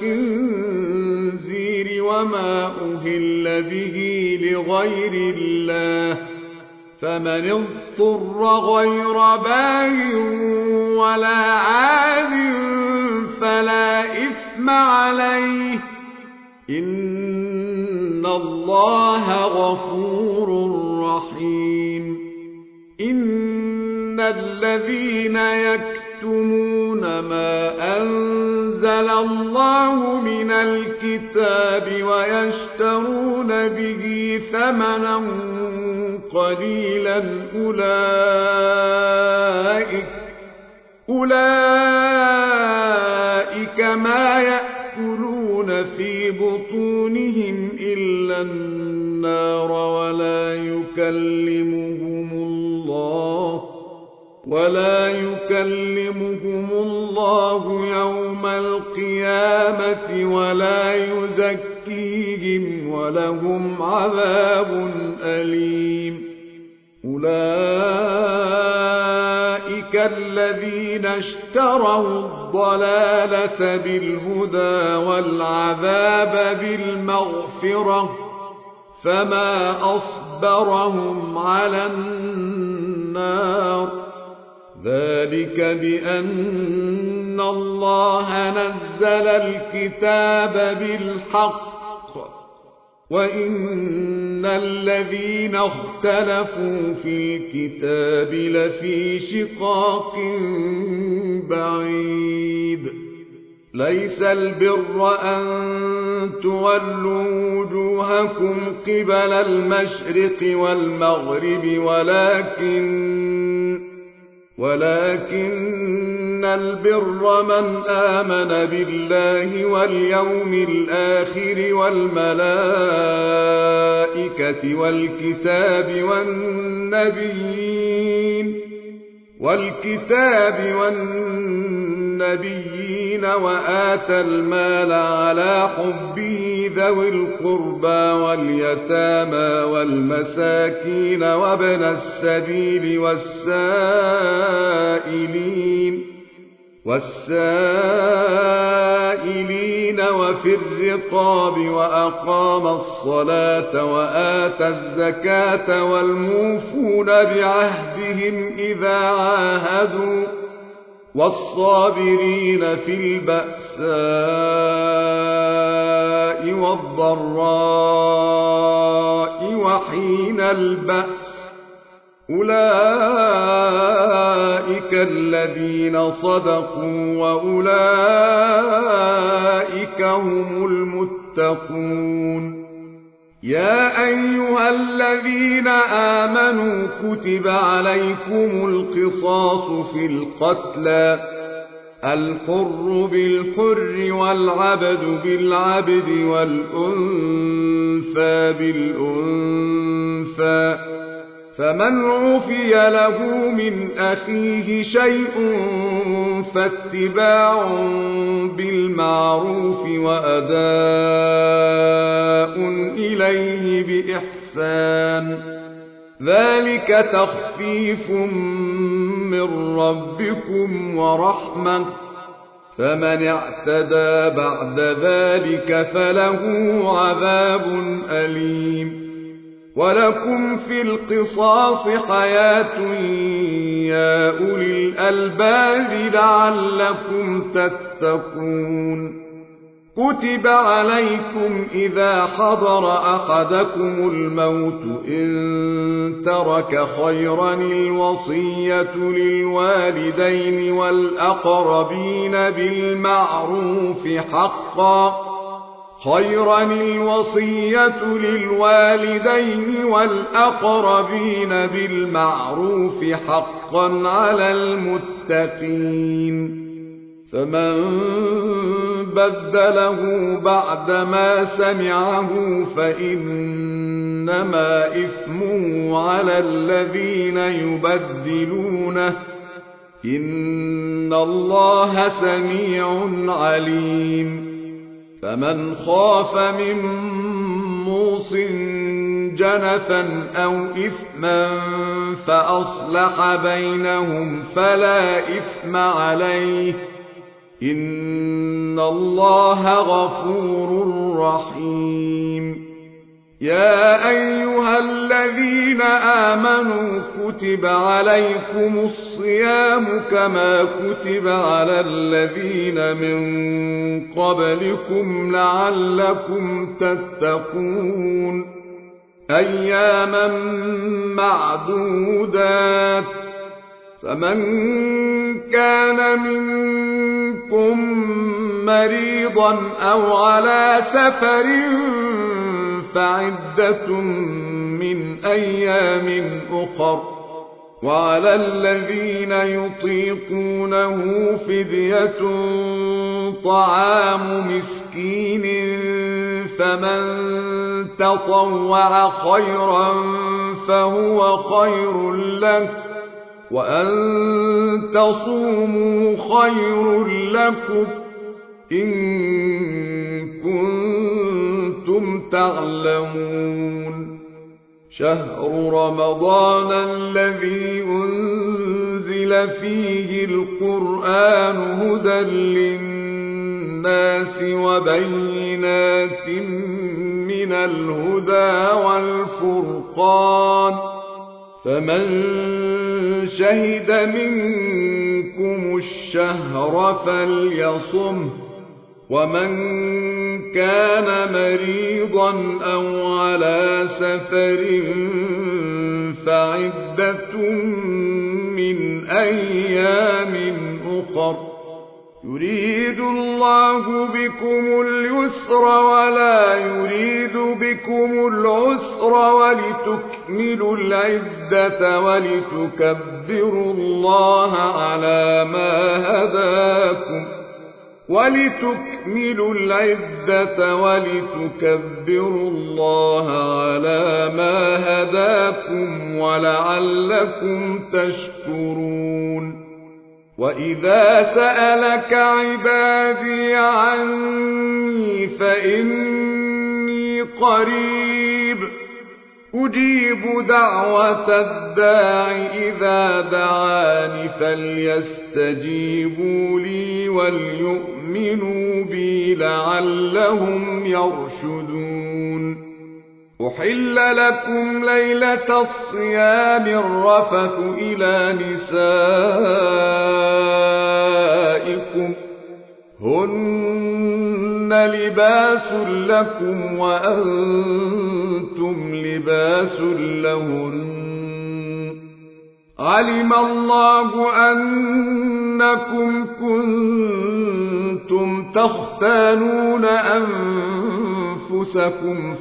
الخنزير وما أهل به لغير الله فمن اضطر غير باغ ولا عاد فلا إثم عليه إن الله غفور رحيم إن الذين يكتمون ما أنزل الله من الكتاب ويشترون به ثمنا قليلا أولئك ما يأكلون في بطونهم إلا النار ولا يكلمهم الله يوم القيامة ولا يزكيهم ولهم عذاب أليم أولئك الذين اشتروا الضلالة بالهدى والعذاب بالمغفرة فما أصبرهم على النار ذلك بأن الله نزل الكتاب بالحق وإن الذين اختلفوا في الكتاب لفي شقاق بعيد ليس البر أن تولوا وجوهكم قبل المشرق والمغرب ولكن البر من آمن بالله واليوم الآخر والملائكة والنبيين وآتى المال على حبه ذوي القربى واليتامى والمساكين وابن السبيل والسائلين وفي الرقاب وأقام الصلاة وآتى الزكاة والموفون بعهدهم إذا عاهدوا والصابرين في البأساء والضراء وحين البأس أولئك الذين صدقوا وأولئك هم المتقون يا أيها الذين آمنوا كتب عليكم القصاص في القتلى الحر بالحر والعبد بالعبد والأنثى بالأنثى فمن عفي له من أخيه شيء فاتباع بالمعروف وأداء إليه بإحسان ذلك تخفيف من ربكم ورحمة فمن اعتدى بعد ذلك فله عذاب أليم ولكم في القصاص حياة يا أولي الألباب لعلكم تتقون كتب عليكم إذا حضر أحدكم الموت إن ترك خيرا الوصية للوالدين والأقربين بالمعروف حقا على المتقين فمن بدله بعدما سمعه فإنما إثمه على الذين يبدلونه إن الله سميع عليم فمن خاف من موص جنفا أو إثما فأصلح بينهم فلا إثم عليه إن الله غفور رحيم يا أيها الذين آمنوا كتب عليكم الصيام كما كتب على الذين من قبلكم لعلكم تتقون أياما معدودات فمن كان منكم مريضا أو على سفر فعدة من أيام أخر وعلى الذين يطيقونه فدية طعام مسكين فمن تطوع خيرا فهو خير له وأن تصوموا خير لكم إن كنتم تعلمون شهر رمضان الذي أنزل فيه القرآن هدى للناس وبينات من الهدى والفرقان فمن شهد منكم الشهر فليصمه ومن كان مريضا أو على سفر فعدة من أيام أخر يريد الله بكم اليسر ولا يريد بكم العسر ولتكملوا العدة ولتكبروا الله على ما هداكم ولعلكم تشكرون وإذا سألك عبادي عني فإني قريب أجيب دعوة الداع إذا دعاني فليستجيبوا لي وليؤمنوا بي لعلهم يرشدون أحل لكم ليلة الصيام الرفث إلى نسائكم هن لباس لكم وأنتم لباس لهن علم الله أنكم كنتم تختانون أنفسكم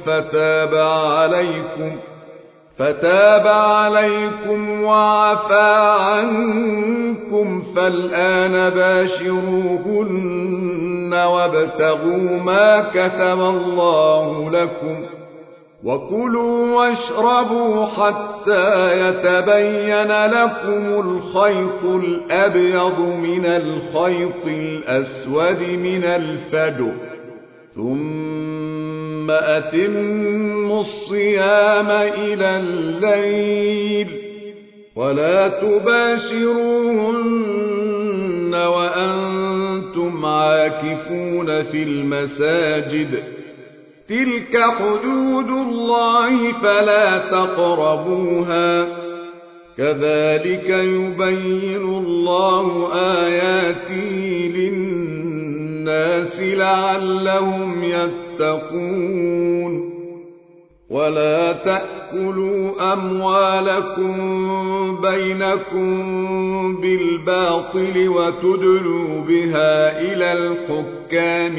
فتاب عليكم وعفى عنكم فالآن باشروهن وابتغوا ما كتب الله لكم وكلوا واشربوا حتى يتبين لكم الخيط الأبيض من الخيط الأسود من الفجر ثم أتموا الصيام إلى الليل ولا تباشروهن وأنتم عاكفون في المساجد تلك حدود الله فلا تقربوها كذلك يبين الله آياته للناس للناس لعلهم يتقون ولا تأكلوا أموالكم بينكم بالباطل وتدلوا بها إلى الحكام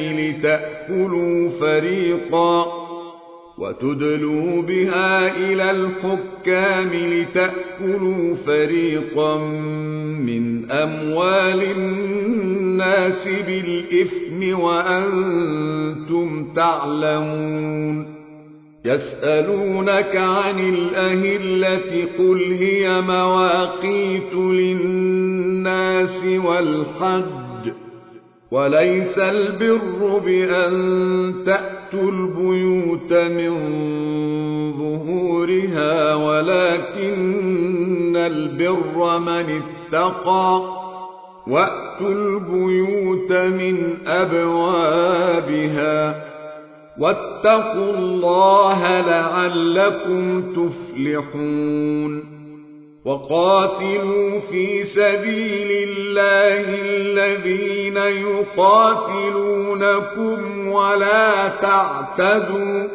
لتأكلوا فريقا من أموال الناس بالإثم وأنتم تعلمون يسألونك عن الأهلة قل هي مواقيت للناس والحج وليس البر بأن تأتوا البيوت من ظهورها ولكن البر من اتقى وأتوا البيوت من أبوابها واتقوا الله لعلكم تفلحون وقاتلوا في سبيل الله الذين يقاتلونكم ولا تعتدوا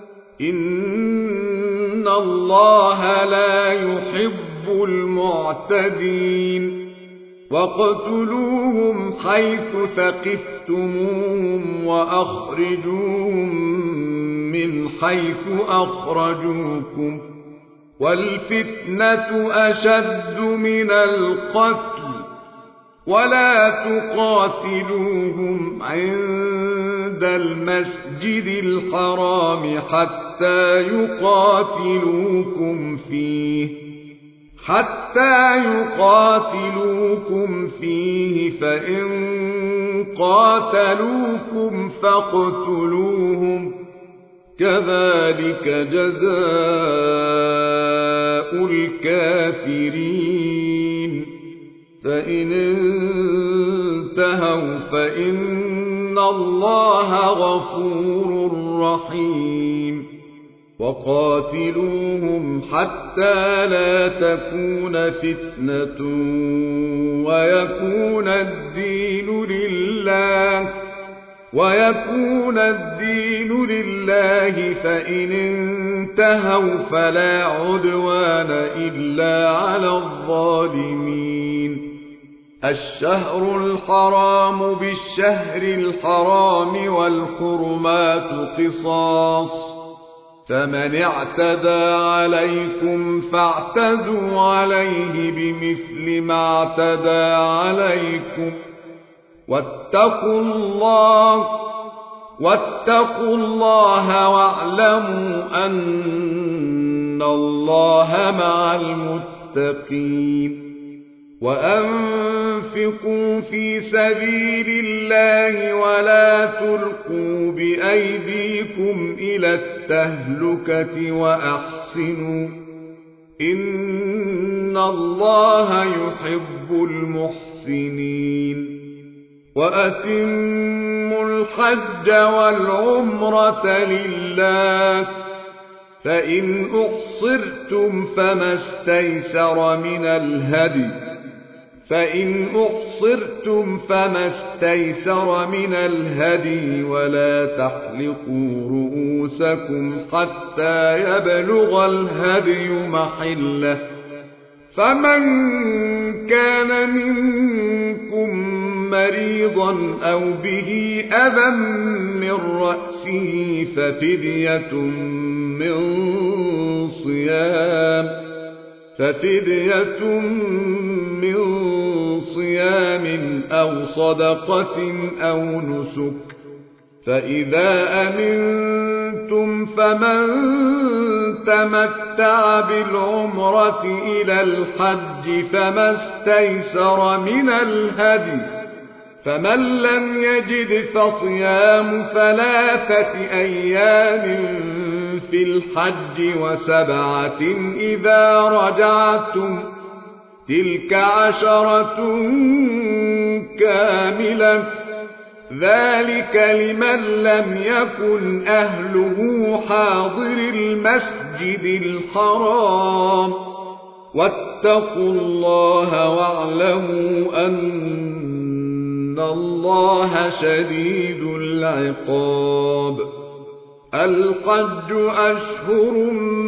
إن الله لا يحب المعتدين واقتلوهم حيث ثقفتموهم وأخرجوهم من حيث أخرجوكم والفتنة أشد من القتل ولا تقاتلوهم عند المسجد الحرام حتى يقاتلوكم فيه فإن قاتلوكم فاقتلوهم كذلك جزاء الكافرين فإن انتهوا فإن الله غفور رحيم وقاتلوهم حتى لا تكون فتنة ويكون الدين لله فإن انتهوا فلا عدوان إلا على الظالمين الشهر الحرام بالشهر الحرام والحرمات قصاص فمن اعتدى عليكم فاعتدوا عليه بمثل ما اعتدى عليكم واتقوا الله واعلموا أن الله مع المتقين وأنفقوا في سبيل الله ولا تلقوا بأيديكم إلى التهلكة وأحسنوا إن الله يحب المحسنين وأتموا الحج والعمرة لله فإن أحصرتم فما استيسر من الهدي ولا تحلقوا رؤوسكم حتى يبلغ الهدي محله فمن كان منكم مريضا أو به أذى من رأسه ففدية من صيام أو صدقة أو نسك فإذا أمنتم فمن تمتع بالعمرة إلى الحج فما استيسر من الهدي فمن لم يجد فصيام 3 أيام في الحج و7 إذا رجعتم تلك 10 كاملة ذلك لمن لم يكن أهله حاضر المسجد الحرام واتقوا الله واعلموا أن إن الله شديد العقاب. الحج أشهر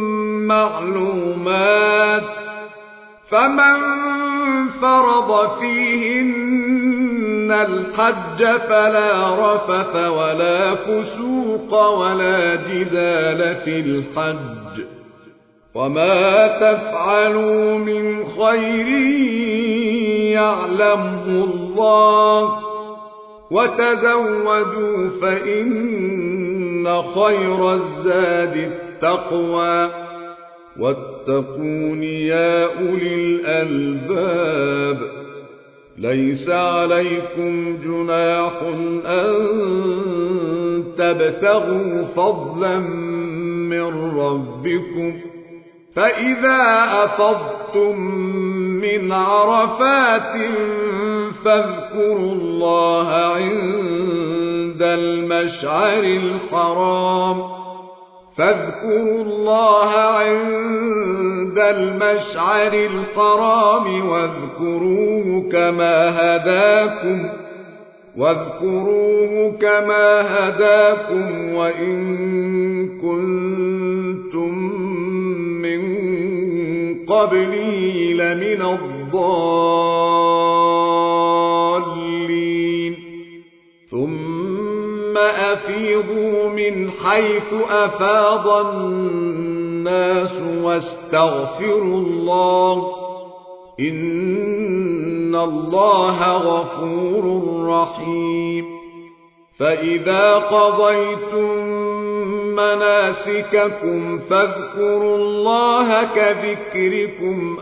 معلومات، فمن فرض فيهن الحج فلا رفث ولا فسوق ولا جدال في الحج، وما تفعلوا من خير يعلمه الله، وتزودوا فإن خير الزاد التقوى، واتقون يا أولي الألباب. ليس عليكم جناح أن تبتغوا فضلا من ربكم، فإذا أفضتم من عرفات فاذكروا الله عند المشعر الحرام، واذكروه كما هداكم وإن كنتم من قبله لمن الضالين. ثم أفيضوا من حيث أفاض الناس واستغفروا الله، إن الله غفور رحيم. فإذا قضيتم مناسككم فاذكروا الله كذكركم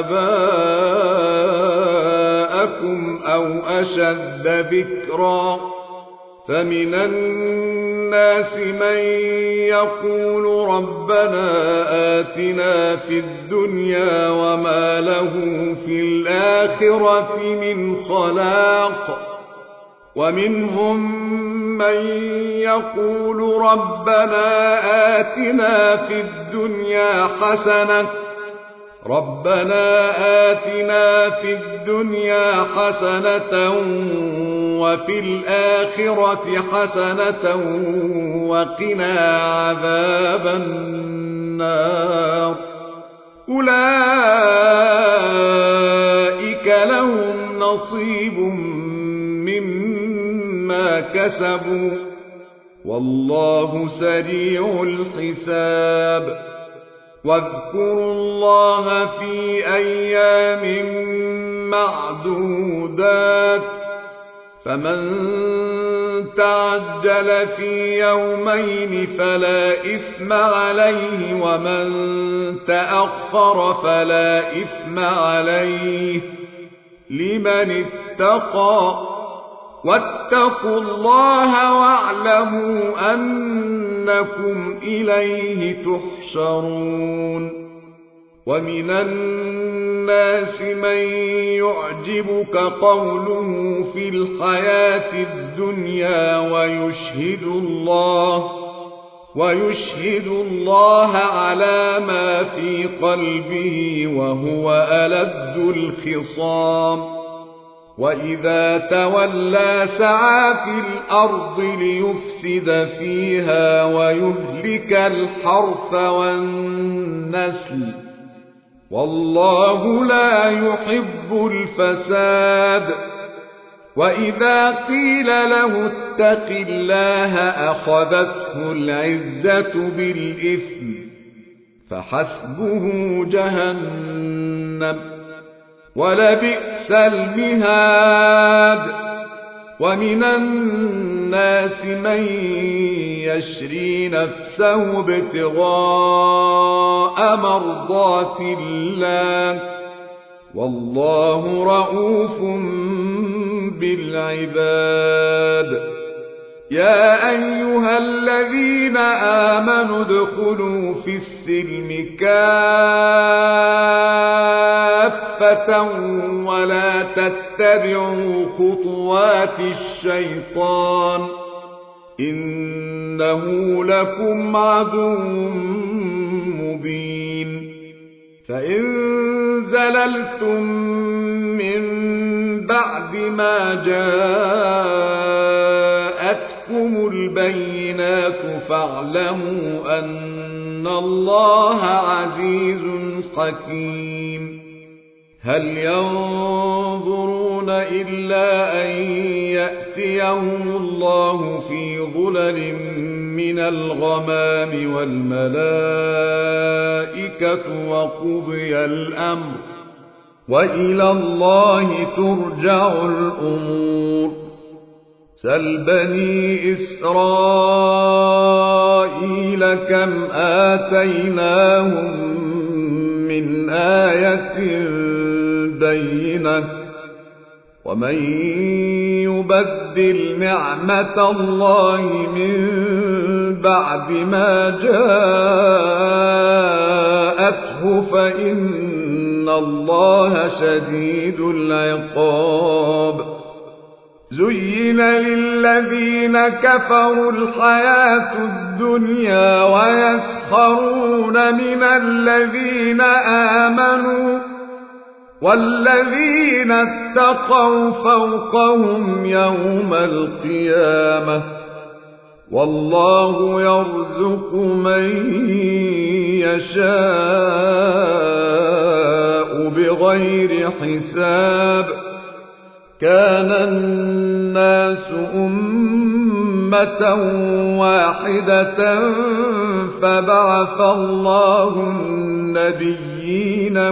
آباءكم أو أشد ذكرا. فمن الناس من يقول ربنا آتنا في الدنيا وما له في الآخرة من خلاق، ومنهم من يقول ربنا آتنا في الدنيا حسنة وفي الآخرة حسنة وقنا عذاب النار. أولئك لهم نصيب مما كسبوا، والله سريع الحساب. واذكروا الله في أيام معدودات، فمن تعجل في يومين فلا إثم عليه، ومن تأخر فلا إثم عليه لمن اتقى. واتقوا الله واعلموا أنكم إليه تحشرون. ومن الناس من يعجبك قوله في الحياة الدنيا ويشهد الله على ما في قلبه وهو ألد الخصام. وإذا تولى سعى في الأرض ليفسد فيها ويهلك الحرث والنسل، والله لا يحب الفساد. وإذا قيل له اتق الله أخذته العزة بالإثم، فحسبه جهنم ولبئس المهاد. ومن الناس من يشري نفسه ابتغاء مرضات الله، والله رؤوف بالعباد. يا أيها الذين آمنوا ادخلوا في السلم كافة ولا تتبعوا خطوات الشيطان، إنه لكم عدو مبين. فإن زللتم من بعد ما جاءتكم البينات فاعلموا أن الله عزيز حكيم. هل ينظرون إلا أن يأتيهم الله في ظلل من الغمام والملائكة وقضي الأمر وإلى الله ترجع الأمور. سل بني إسرائيل كم آتيناهم من آية بينة ومن يبدل نعمة الله من بعد ما جاءته فإن الله شديد العقاب. زين للذين كفروا الحياة الدنيا ويسخرون من الذين آمنوا والذين اتقوا فوقهم يوم القيامة والله يرزق من يشاء بغير حساب. كان الناس أمة واحدة فبعث الله النبيين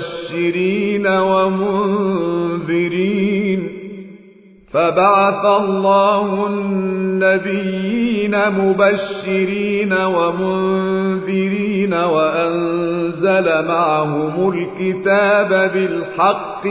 مبشرين ومنذرين وأنزل معهم الكتاب بالحق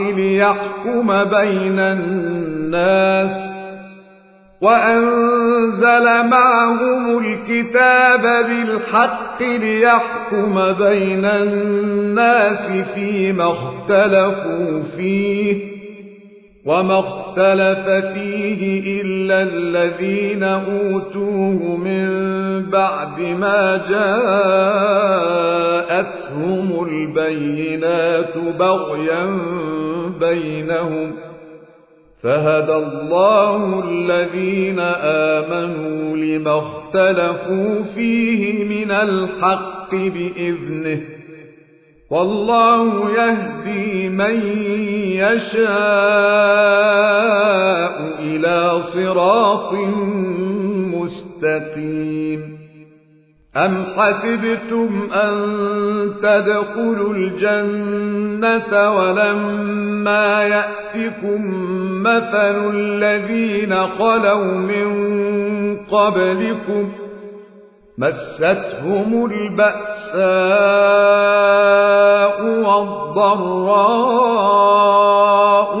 ليحكم بين الناس فيما اختلفوا فيه وما اختلف فيه إلا الذين أوتوه من بعد ما جاءتهم البينات بغيا بينهم فهدى الله الذين آمنوا لما اختلفوا فيه من الحق بإذنه والله يهدي من يشاء إلى صراط مستقيم. أم حسبتم أن تدخلوا الجنة ولما يأتكم مثل الذين خلوا من قبلكم مستهم البأساء والضراء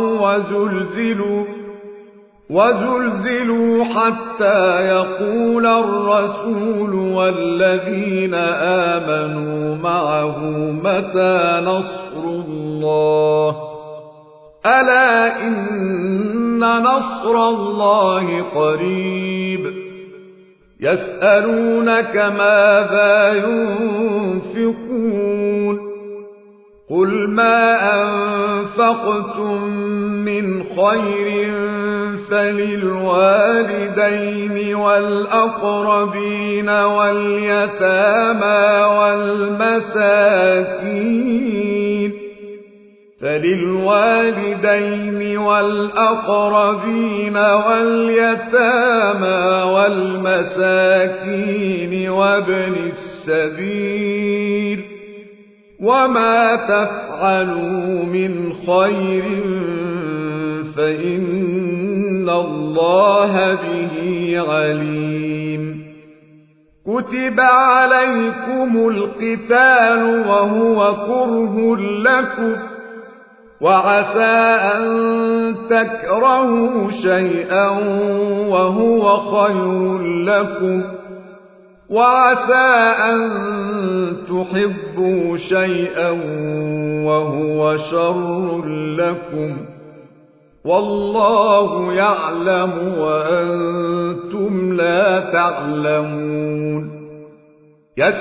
وزلزلوا حتى يقول الرسول والذين آمنوا معه متى نصر الله ألا إن نصر الله قريب. يسألونك ماذا ينفقون قل ما أنفقتم من خير فللوالدين والأقربين واليتامى والمساكين وابن السبيل وما تفعلوا من خير فإن الله به عليم. كتب عليكم القتال وهو كره لكم وعسى أن تكرهوا شيئا وهو خير لكم وعسى أن تحبوا شيئا وهو شر لكم والله يعلم وأنتم لا تعلمون.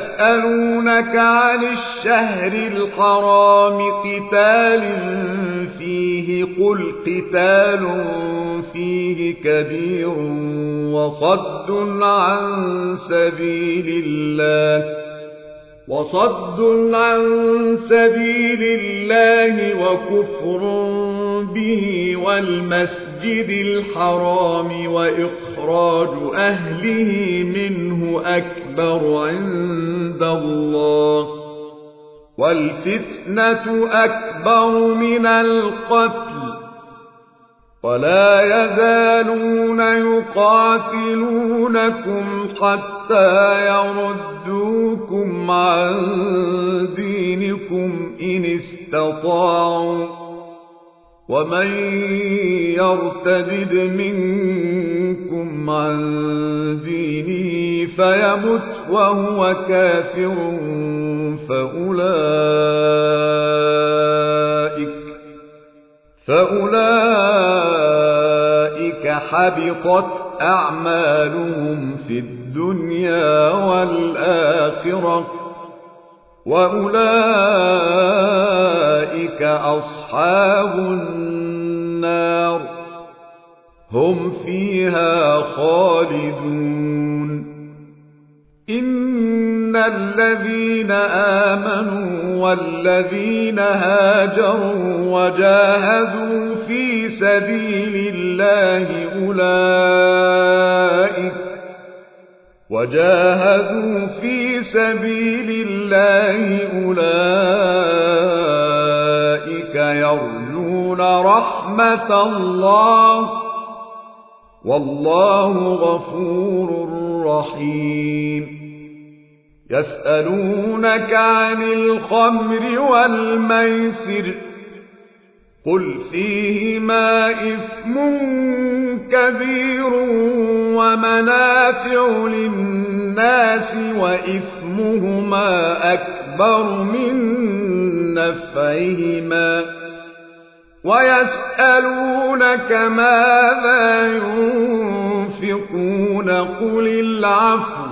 يسألونك عن الشهر الحرام قتال فيه قل قتال فيه كبير وصد عن سبيل الله وكفر به والمسجد الحرام وإخراج أهله منه أكبر عند الله والفتنة أكبر من القتل ولا يزالون يقاتلونكم حتى يردوكم عن دينكم إن استطاعوا ومن يرتد منكم عن دينه فيمت وهو كافر فأولئك حبطت أعمالهم في الدنيا والآخرة وأولئك أصحاب النار هم فيها خالدون. إن الذين آمنوا والذين هاجروا وجاهدوا في سبيل الله أولئك يرجون رحمة الله والله غفور رحيم. يسألونك عن الخمر والميسر قل فيهما إثم كبير ومنافع للناس وإثمهما أكبر من نفعهما ويسألونك ماذا ينفقون قل العفو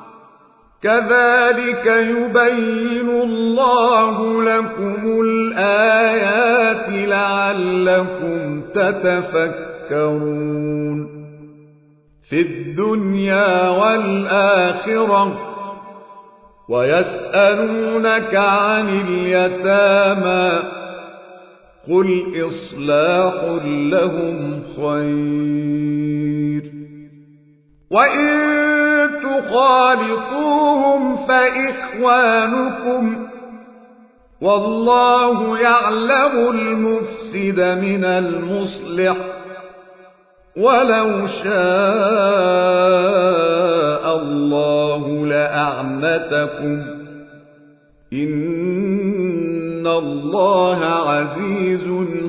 كذلك يبين الله لكم الآيات لعلكم تتفكرون. في الدنيا والآخرة ويسألونك عن اليتامى قل إصلاح لهم خير وإن تخالطوهم فإخوانكم والله يعلم المفسد من المصلح ولو شاء الله لأعنتكم إن الله عزيز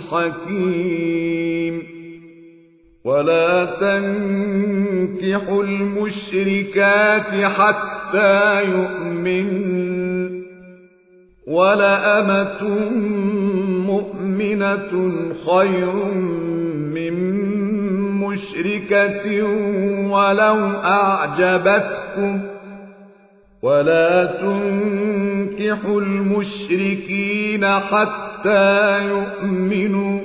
حكيم. ولا تنكحوا المشركات حتى يؤمنن ولأمة مؤمنة خير من مشركة ولو أعجبتكم ولا تنكحوا المشركين حتى يؤمنوا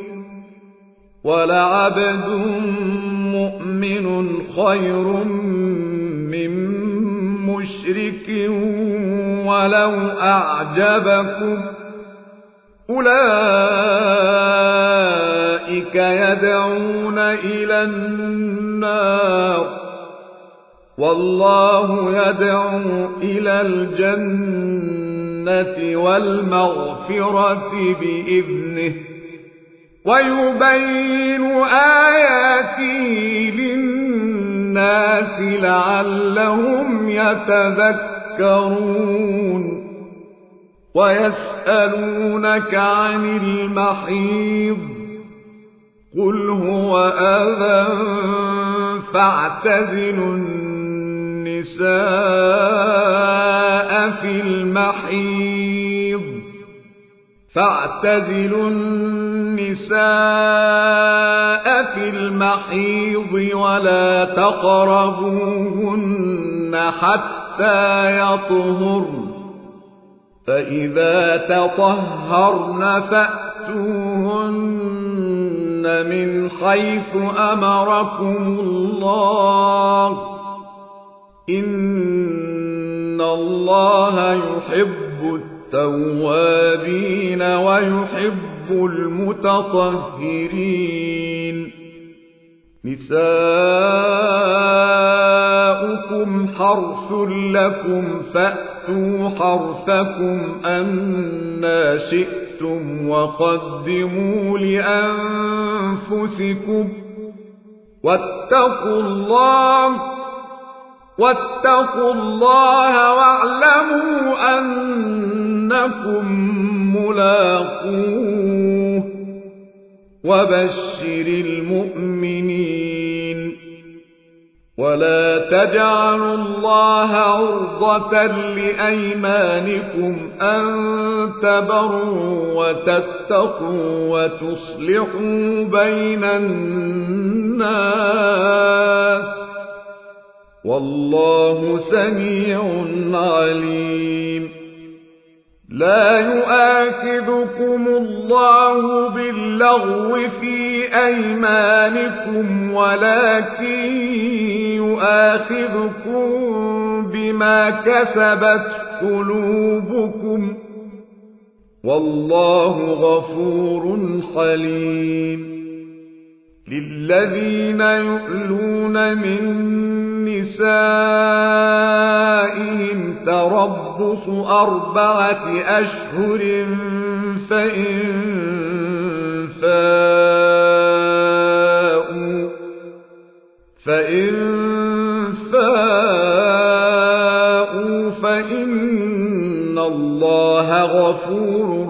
ولعبد مؤمن خير من مشرك ولو أعجبكم أولئك يدعون إلى النار والله يدعو إلى الجنة والمغفرة بإذنه ويبين آياته للناس لعلهم يتذكرون. ويسألونك عن المحيض قل هو أذى فاعتزلوا النساء في المحيض ولا تقربوهن حتى يطهرن فإذا تطهرن فأتوهن من حيث أمركم الله إن الله يحب التوابين ويحب المتطهرين نساؤكم حرث لكم فأتوا حرثكم أنى شئتم وقدموا لأنفسكم واتقوا الله واعلموا أنكم ملاقوه وبشر المؤمنين ولا تجعلوا الله عرضة لأيمانكم أن تبروا وتتقوا وتصلحوا بين الناس والله سميع عليم لا يؤاخذكم الله باللغو في أيمانكم ولكن يؤاخذكم بما كسبت قلوبكم والله غفور حليم للذين يؤلون من نسائهم تربص 4 أشهر فإن فاءوا فإن الله غفور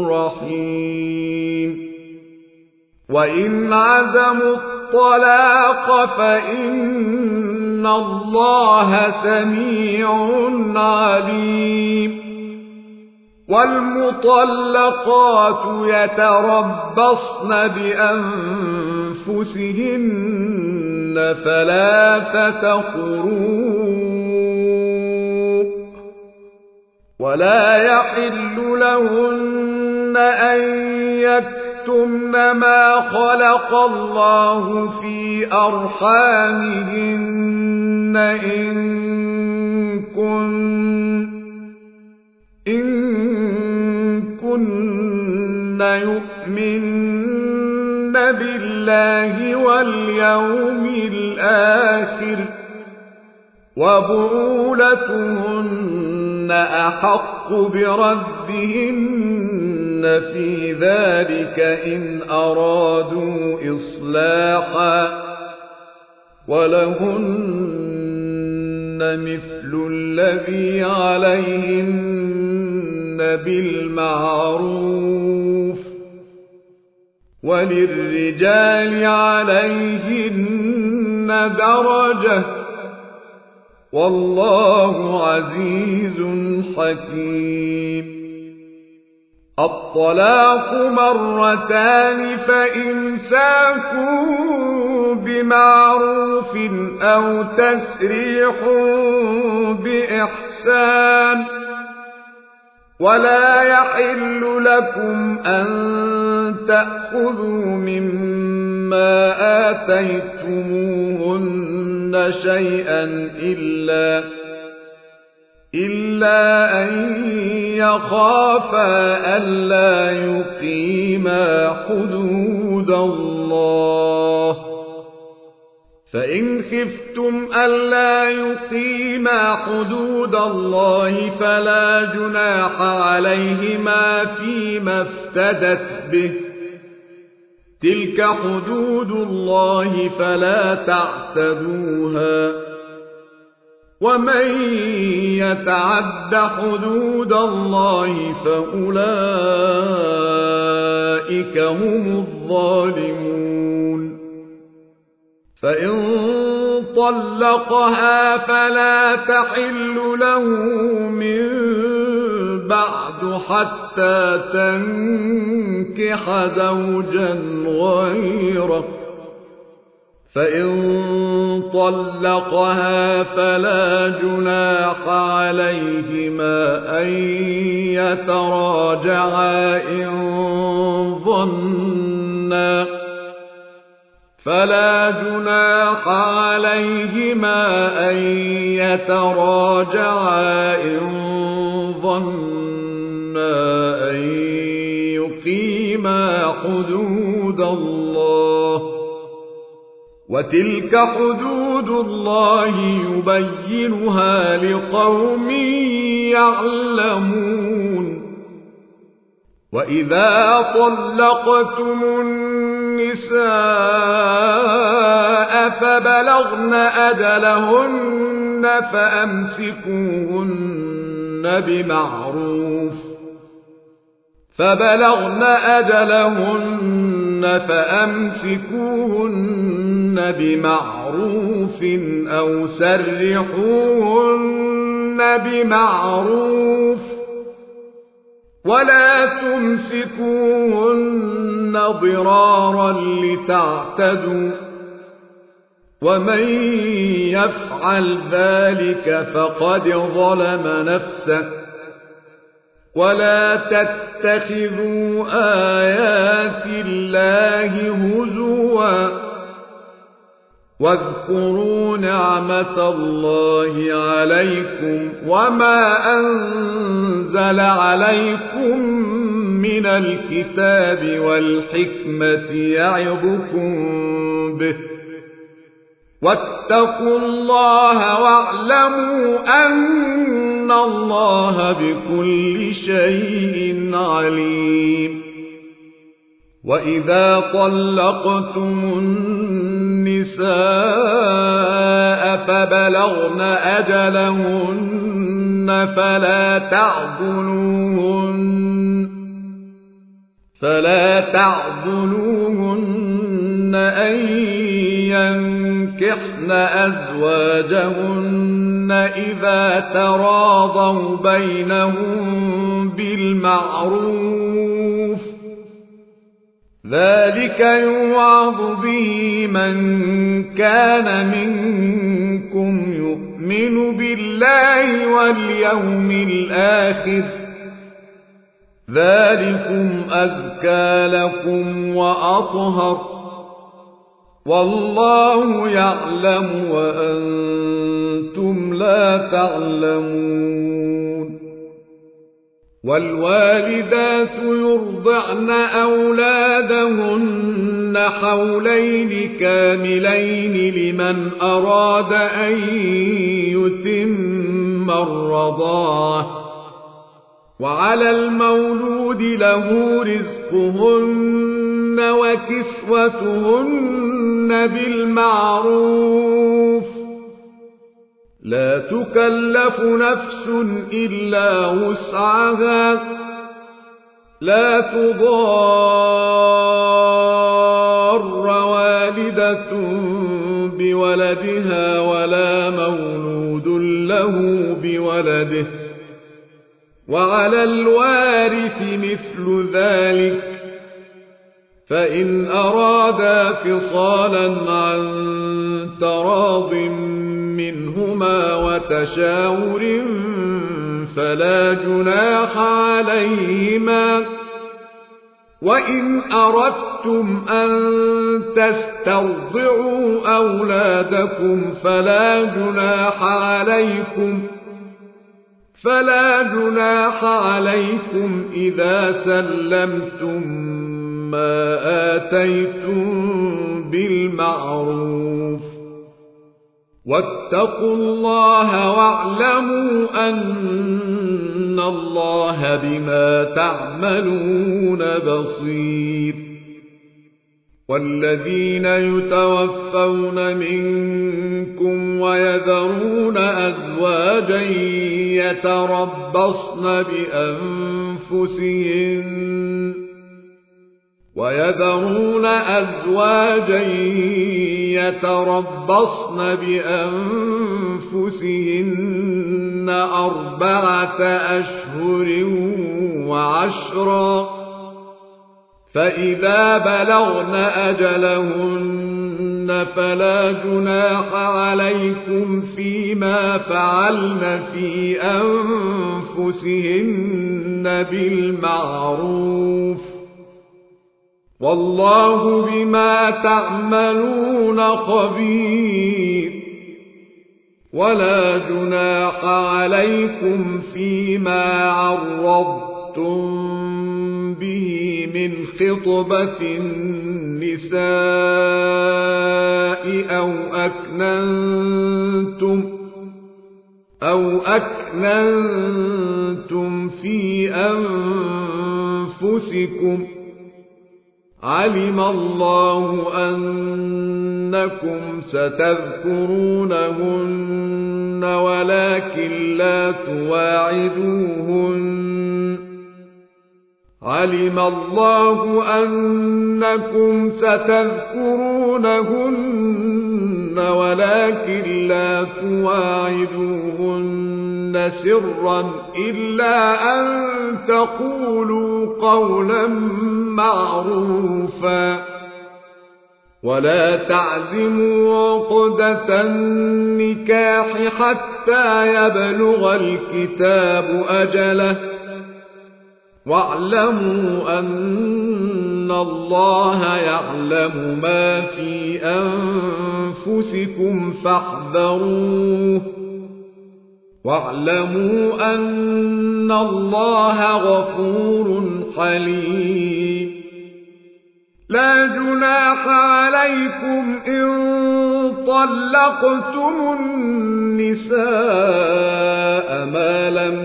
رحيم وإن عزموا الطلاق فإن الله سميع عليم والمطلقات يتربصن بأنفسهن 3 قروء ولا يحل لهن أن يكتمن ما خلق الله في أرحامهن إن كن يؤمن بالله واليوم الآخر وبعولتهن أحق بردهن في ذلك إن أرادوا إصلاحا ولهن مثل الذي عليهن بالمعروف وللرجال عليهن درجة والله عزيز حكيم الطلاق 2 فإمساك بمعروف أو تسريح بإحسان ولا يحل لكم أن تأخذوا مما آتيتموهن شيئا إلا أن يخافا ألا يقيما حدود الله فإن خفتم ألا يقيما حدود الله فلا جناح عليهما فيما افتدت به تلك حدود الله فلا تعتدوها ومن يتعد حدود الله فأولئك هم الظالمون فإن طلقها فلا تحل له من بعد حتى تنكح زوجا غيره فإن طلقها فلا جناح عليهما أن يتراجعا إن ظنا فلا جناح عليهما أن يتراجعا إن ظنا أن يقيما حدود الله، وتلك حدود الله يبينها لقوم يعلمون. وإذا طلقتم النساء فبلغن أجلهن فأمسكوهن بمعروف أو سرحوهن بمعروف، ولا تمسكوهن ضرارا لتعتدوا، ومن يفعل ذلك فقد ظلم نفسه. ولا تتخذوا آيات الله هزوا، واذكروا نعمة الله عليكم وما أنزل عليكم من الكتاب والحكمة يعظكم به، واتقوا الله واعلموا أن الله بكل شيء عليم. وإذا طلقتم النساء فبلغن أجلهن فلا تعضلوهن أن ينكحن أزواجهن إذا تراضوا بينهم بالمعروف، ذلك يوعظ به من كان منكم يؤمن بالله واليوم الآخر، ذلكم أزكى لكم وأطهر، والله يعلم وأنتم لا تعلمون. والوالدات يرضعن أولادهن حولين كاملين لمن أراد أن يتم الرضاعة، وعلى المولود له رزقهن وكسوتهن بالمعروف، لا تكلف نفس إلا وسعها، لا تضار والدة بولدها ولا مولود له بولده، وعلى الوارث مثل ذلك، فإن أرادا فصالا عن تراض منهما وتشاور فلا جناح عليهما. وإن أردتم أن تسترضعوا أولادكم فلا جناح عليكم إذا سلمتم ما آتيتم بالمعروف، واتقوا الله واعلموا أن الله بما تعملون بصير. والذين يتوفون منكم ويذرون أزواجا يتربصن بأنفسهن 4 أشهر وعشرا، فإذا بلغن أجلهن فلا جناح عليكم فيما فعلن في أنفسهن بالمعروف، والله بما تعملون خبير. ولا جناح عليكم فيما عرضتم به من خطبة النساء أو أكننتم في أنفسكم. علم الله أنكم ستذكرونهن ولكن لا تواعدوهن سرا إلا أن تقولوا قولا معروفا. ولا تعزموا عقدة النكاح حتى يبلغ الكتاب أجله. واعلموا أن الله يعلم ما في أنفسكم فاحذروه. واعلموا أن الله غفور حليم. لا جناح عليكم إن طلقتم النساء ما لم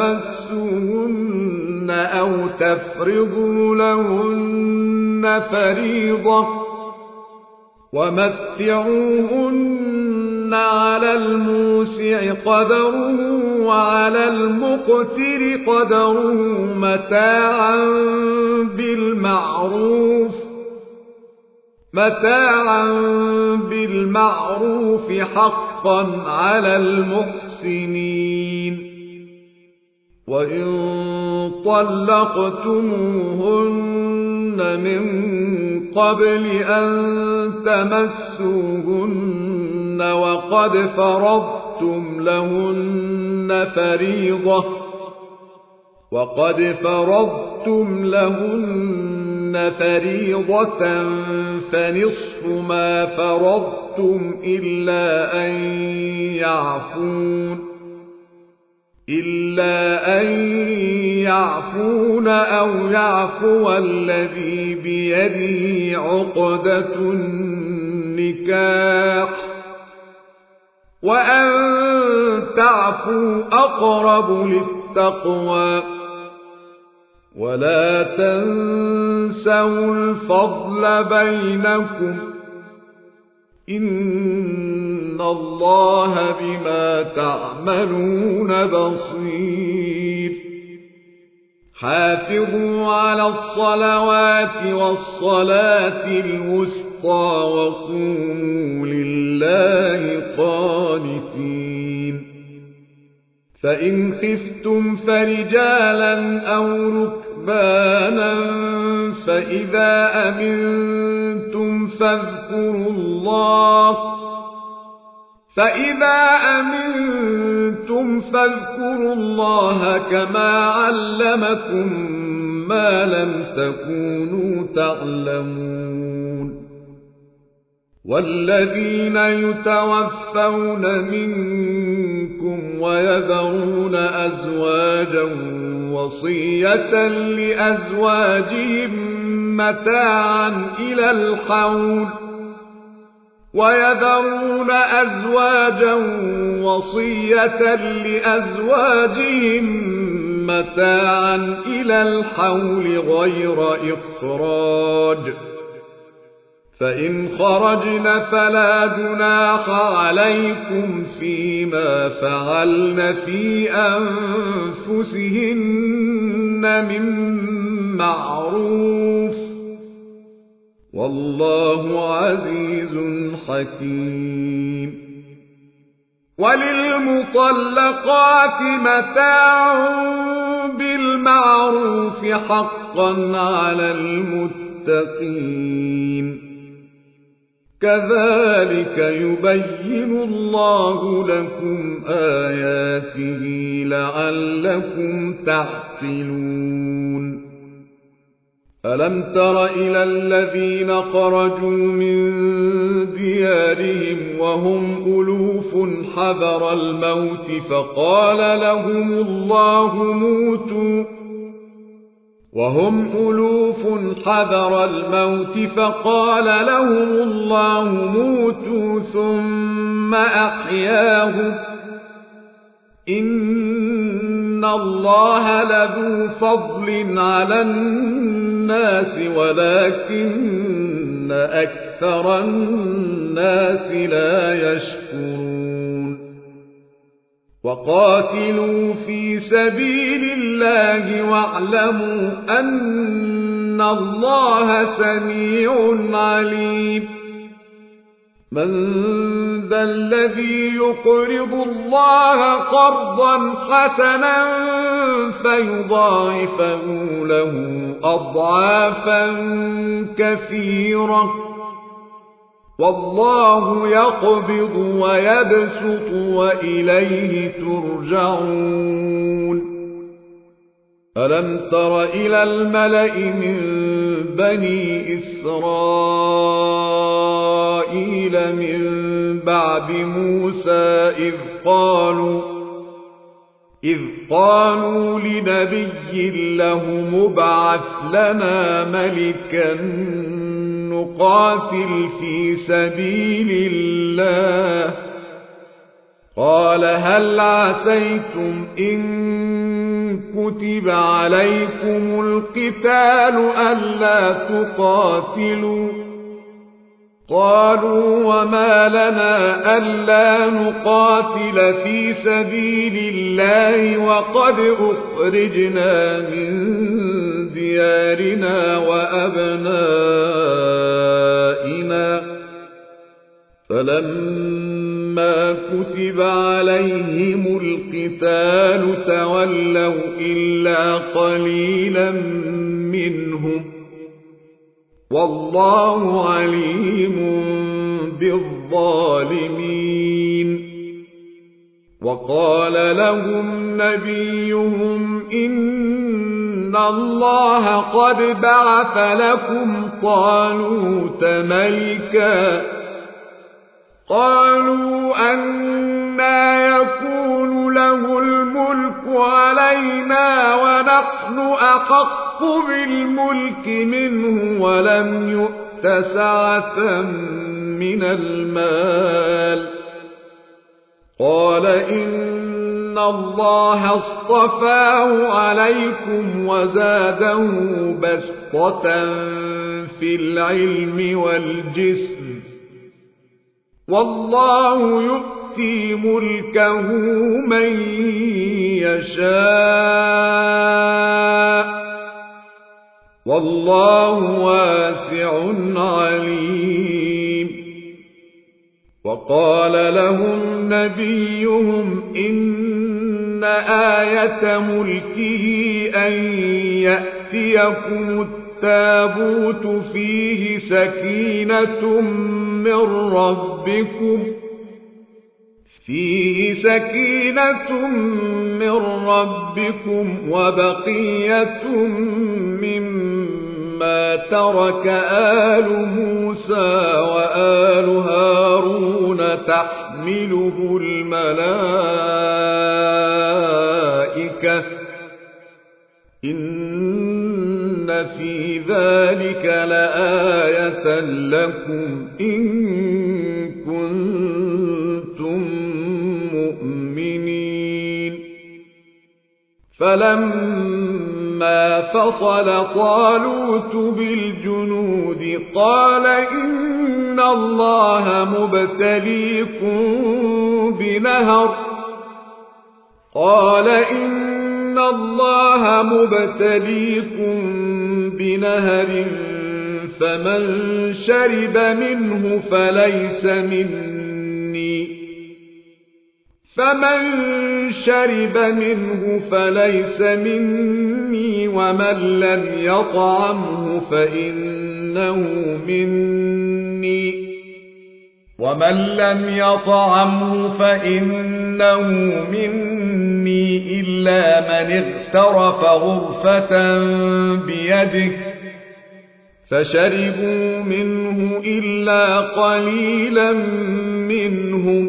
تمسوهن أو تفرضوا لهن فريضة. ومتعوهن على الموسع قدره وعلى المقتر قدره متاعا بالمعروف حقا على المحسنين. وإن طلقتموهن من قبل أن تمسوهن وقد فرضتم لهن فريضة فنصف ما فرضتم إلا أن يعفون أو يعفو الذي بيده عقدة النكاح. وأن تعفوا أقرب للتقوى. ولا تنسوا الفضل بينكم إن الله بما تعملون بصير. حافظوا على الصلوات والصلاة الوسطى وقوموا لله قانتين. فإن خفتم فرجالا أو ركبانا فإذا أمنتم فاذكروا الله كما علمكم ما لم تكونوا تعلمون. والذين يتوفون منكم ويذرون أزواجا وصية لأزواجهم متاعا إلى الحول غير إخراج. فإن خرجن فلا جناح عليكم فيما فعلن في أنفسهن من معروف. والله عزيز حكيم. وللمطلقات متاع بالمعروف حقا على المتقين. كذلك يبين الله لكم آياته لعلكم تعقلون. ألم تر إلى الذين خرجوا من ديارهم وهم ألوف حذر الموت فقال لهم الله موتوا ثم أحياهم إن الله لذو فضل على الناس ولكن أكثر الناس لا يشكرون وقاتلوا في سبيل الله واعلموا أن الله سميع عليم من ذا الذي يقرض الله قرضا حسنا فيضاعفه له أضعافا كثيرة والله يقبض ويبسط وإليه ترجعون ألم تر إلى الملأ من بني إسرائيل من بعد موسى إذ قالوا لنبي له مبعث لنا ملكا نقاتل في سبيل الله قال هل عسيتم إن كتب عليكم القتال ألا تقاتلوا قالوا وما لنا ألا نقاتل في سبيل الله وقد أخرجنا من ديارنا وأبنائنا فلما كتب عليهم القتال تولوا إلا قليلا منهم والله عليم بالظالمين وقال لهم نبيهم إن الله قد بعث لكم طالوت ملكا قالوا أنى يكون له الملك علينا ونحن أحق بالملك منه ولم يؤت سعة من المال قال إن الله اصطفاه عليكم وزاده بسطة في العلم والجسم والله يؤتي ملكه من يشاء والله واسع عليم وقال لهم نبيهم إن آية ملكه أن يأتيكم التابوت فيه سكينة من ربكم وبقية مما ترك آل موسى وآل هارون تحمله الملائكة إن في ذلك لآية لكم إن كنتم مؤمنين فلما فصل طالوت بالجنود قال إن الله مبتليكم بنهر فمن شرب منه فليس مني ومن لم يطعمه فإنه مني إلا من اغترف غرفة بيده فشربوا منه إلا قليلا منهم.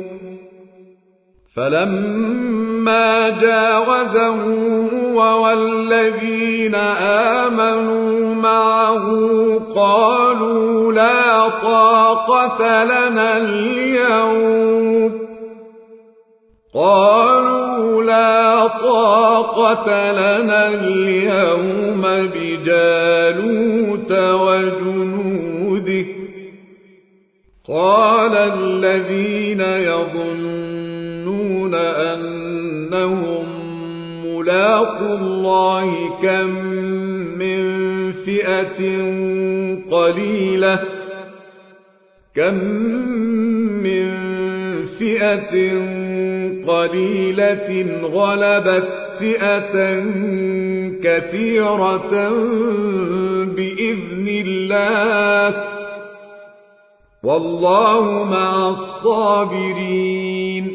فلما جاوزه هو والذين آمنوا معه قالوا لا طاقة لنا اليوم بجالوت وجنوده. قال الذين يظنون أنهم ملاقو الله كم من فئة قليلة غلبت فئة كثيرة بإذن الله والله مع الصابرين.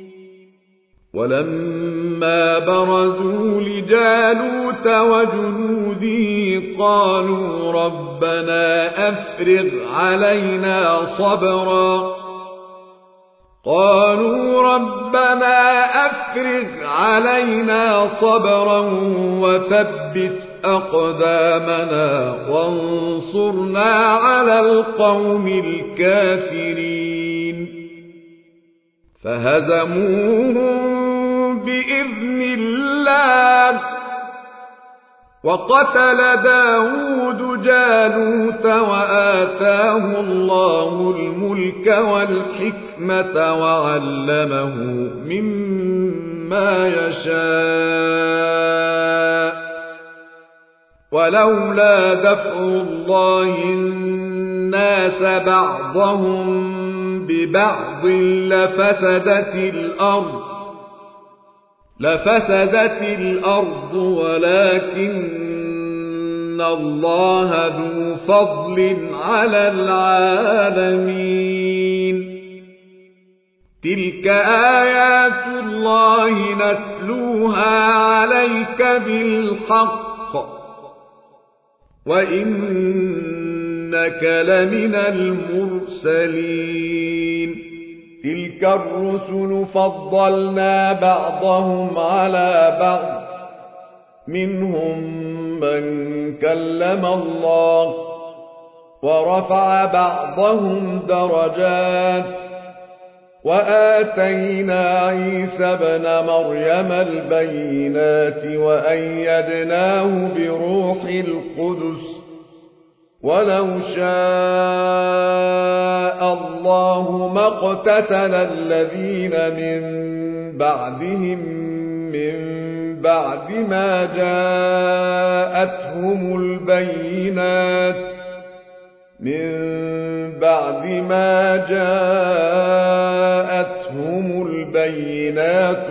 ولما برزوا لجالوت وجنوده قالوا ربنا أفرغ علينا صبرا وثبت أقدامنا وانصرنا على القوم الكافرين. فهزموهم بإذن الله. وقتل داود جالوت وآتاه الله الملك والحكمة وعلمه مما يشاء. ولولا دفع الله الناس بعضهم ببعض لفسدت الأرض ولكن الله ذو فضل على العالمين. تلك آيات الله نتلوها عليك بالحق وإنك لمن المرسلين. تلك الرسل فضلنا بعضهم على بعض منهم من كلم الله ورفع بعضهم درجات وآتينا عيسى ابن مريم البينات وأيدناه بروح القدس. ولو شاء الله ما اقتتل الذين من بعدهم من بعد ما جاءتهم البينات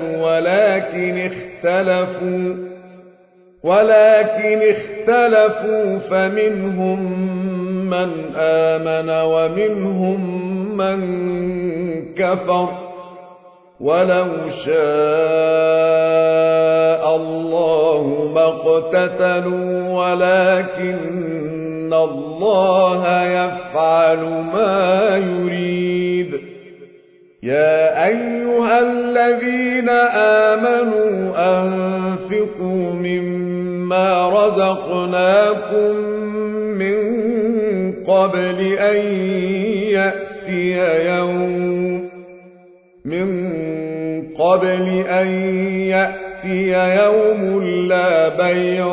ولكن اختلفوا فمنهم من آمن ومنهم من كفر. ولو شاء الله ما اقتتلوا ولكن الله يفعل ما يريد. يا أيها الذين آمنوا أنفقوا مما رزقناكم من قبل أن يأتي يوم لا بيع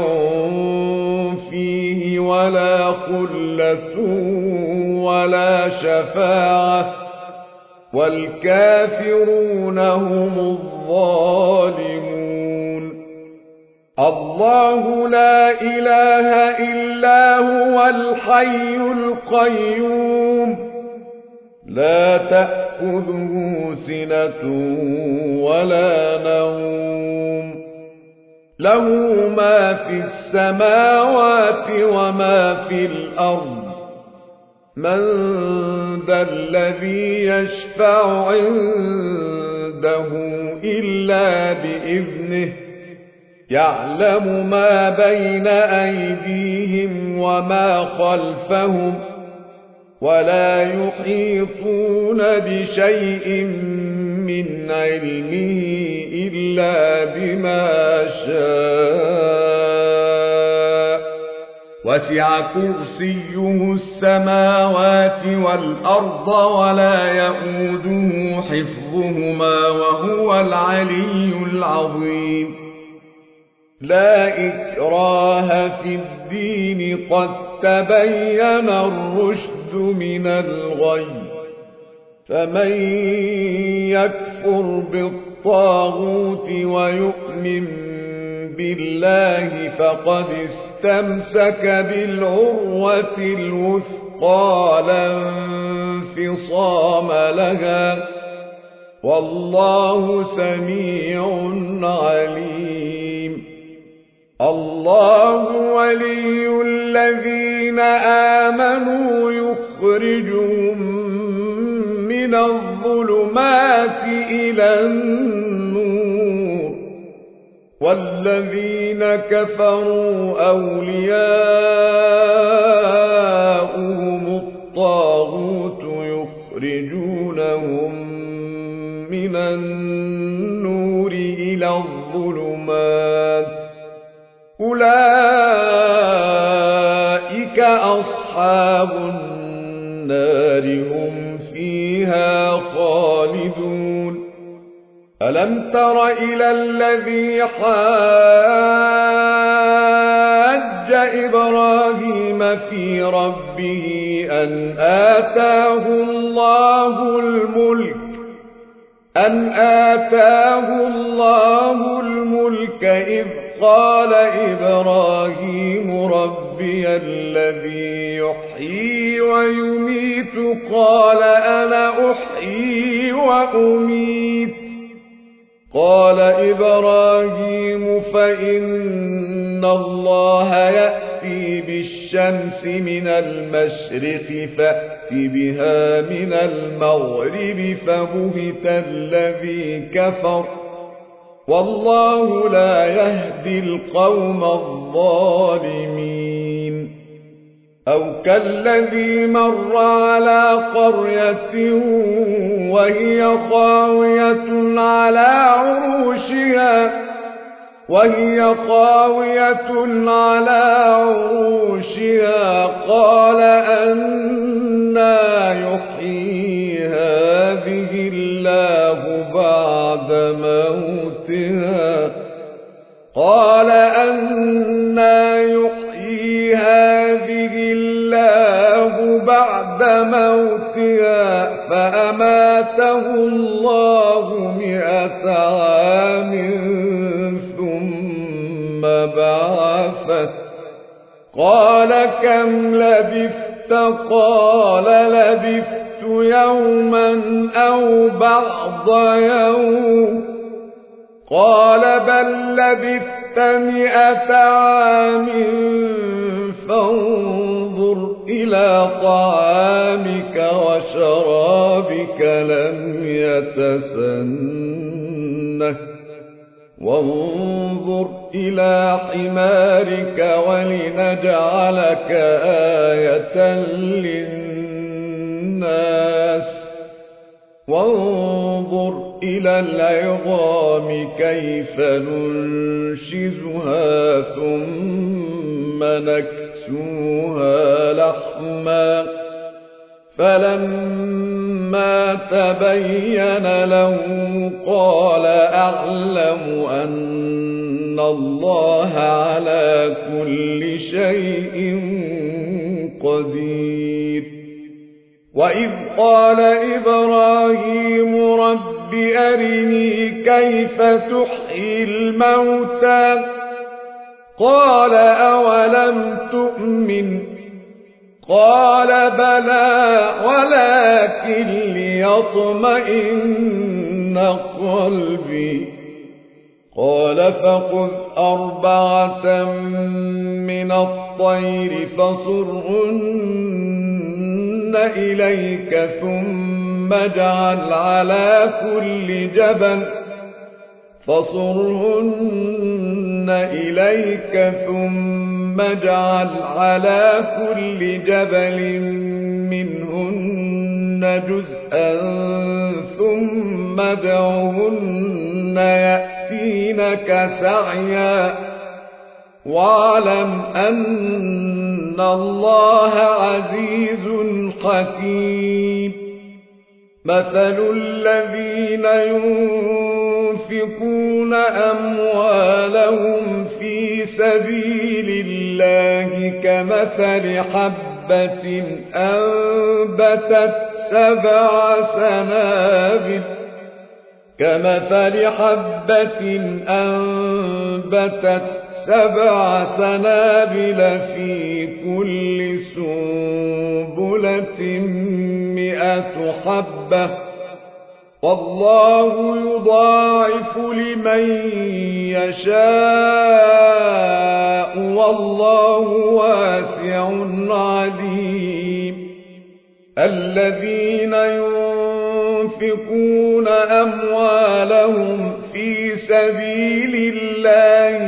فيه ولا خلة ولا شفاعة والكافرون هم الظالمون. الله لا إله إلا هو الحي القيوم لا تأخذه سنة ولا نوم له ما في السماوات وما في الأرض. من ذا الذي يشفع عنده إلا بإذنه يعلم ما بين أيديهم وما خلفهم ولا يحيطون بشيء من علمه إلا بما شاء وسع كرسيه السماوات والأرض ولا يئوده حفظهما وهو العلي العظيم لا إكراه في الدين قد تبين الرشد من الغي فمن يكفر بالطاغوت ويؤمن بالله فقد استمسك بالعروة الوثقى لا انفصام لها والله سميع عليم الله ولي الذين آمنوا يخرجهم من الظلمات إلى النور والذين كفروا أولياؤهم الطاغوت يخرجونهم من النور إلى الظلمات أولئك أصحاب النار هم فيها خالدون ألم تر إلى الذي حاج إبراهيم في ربه أن آتاه الله الملك إذ قال إبراهيم ربي الذي يحيي ويميت قال أنا أحيي وأميت قال إبراهيم فإن الله يأتي بالشمس من المشرق فأت بها من المغرب فبهت الذي كفر والله لا يهدي القوم الظالمين أو كالذي مر على قرية وهي خاوية على عروشها قال أنى يحيي هذه الله بعد موتها فأماته الله 100 عام ثم بعثه قال كم لبثت قال لبثت يوما أو بعض يوم قال بل لبثت 100 عام فانظر إلى طعامك وشرابك لم يتسنه وانظر إلى حمارك ولنجعلك آية للناس وانظر إلى العظام كيف ننشزها ثم نكسوها لحما فلما تبين له قال أعلم أن الله على كل شيء قدير وإذ قال إبراهيم رب أرني كيف تحيي الموتى قال أولم تؤمن قال بلى ولكن ليطمئن قلبي قال فخذ 4 من الطير فصرهن إليك ثم اجعل على كل جبل فصرهن إليك ثم اجعل على كل جبل منهن جزءا ثم ادعهن يأتينك سعيا واعلم أن الله عزيز حكيم مثل الذين ينفقون أموالهم في سبيل الله كمثل حبة أنبتت سبع سنابل في كل سنبلة 100 حبة والله يضاعف لمن يشاء والله واسع عليم الذين ينفقون أموالهم في سبيل الله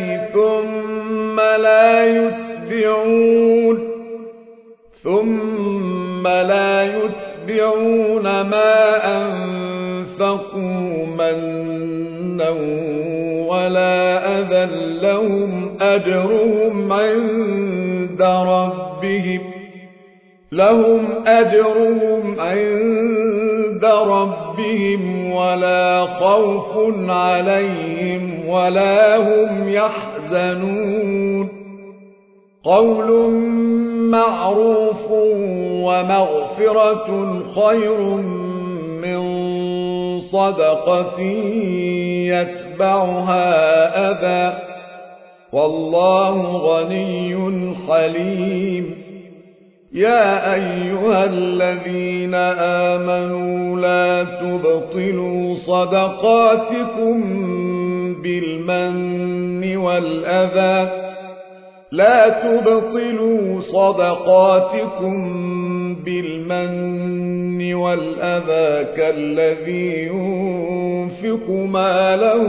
ثم لا يتبعون ما أنفقوا منا ولا أذى لهم أجرهم عند ربهم ولا خوف عليهم ولا هم يحزنون قول معروف ومغفرة خير من صدقة يتبعها أذى والله غني حليم يا أيها الذين آمنوا لا تبطلوا صدقاتكم بالمن والأذى كالذي ينفق ماله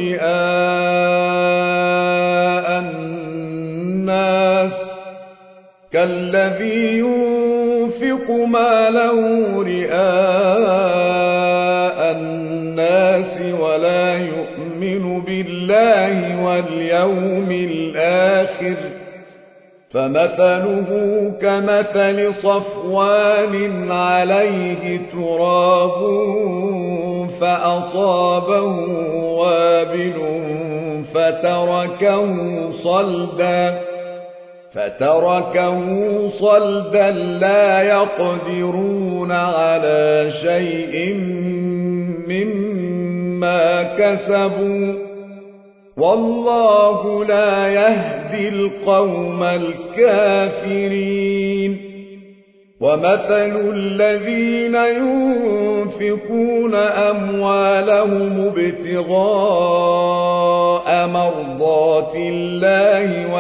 رئاء الناس ولا يؤمن بالله واليوم الآخر فمثله كمثل صفوان عليه تراب فأصابه وابل فتركه صلدا لا يقدرون على شيء مما كسبوا والله لا يهدي القوم الكافرين ومثل الذين ينفقون أموالهم ابتغاء مرضات الله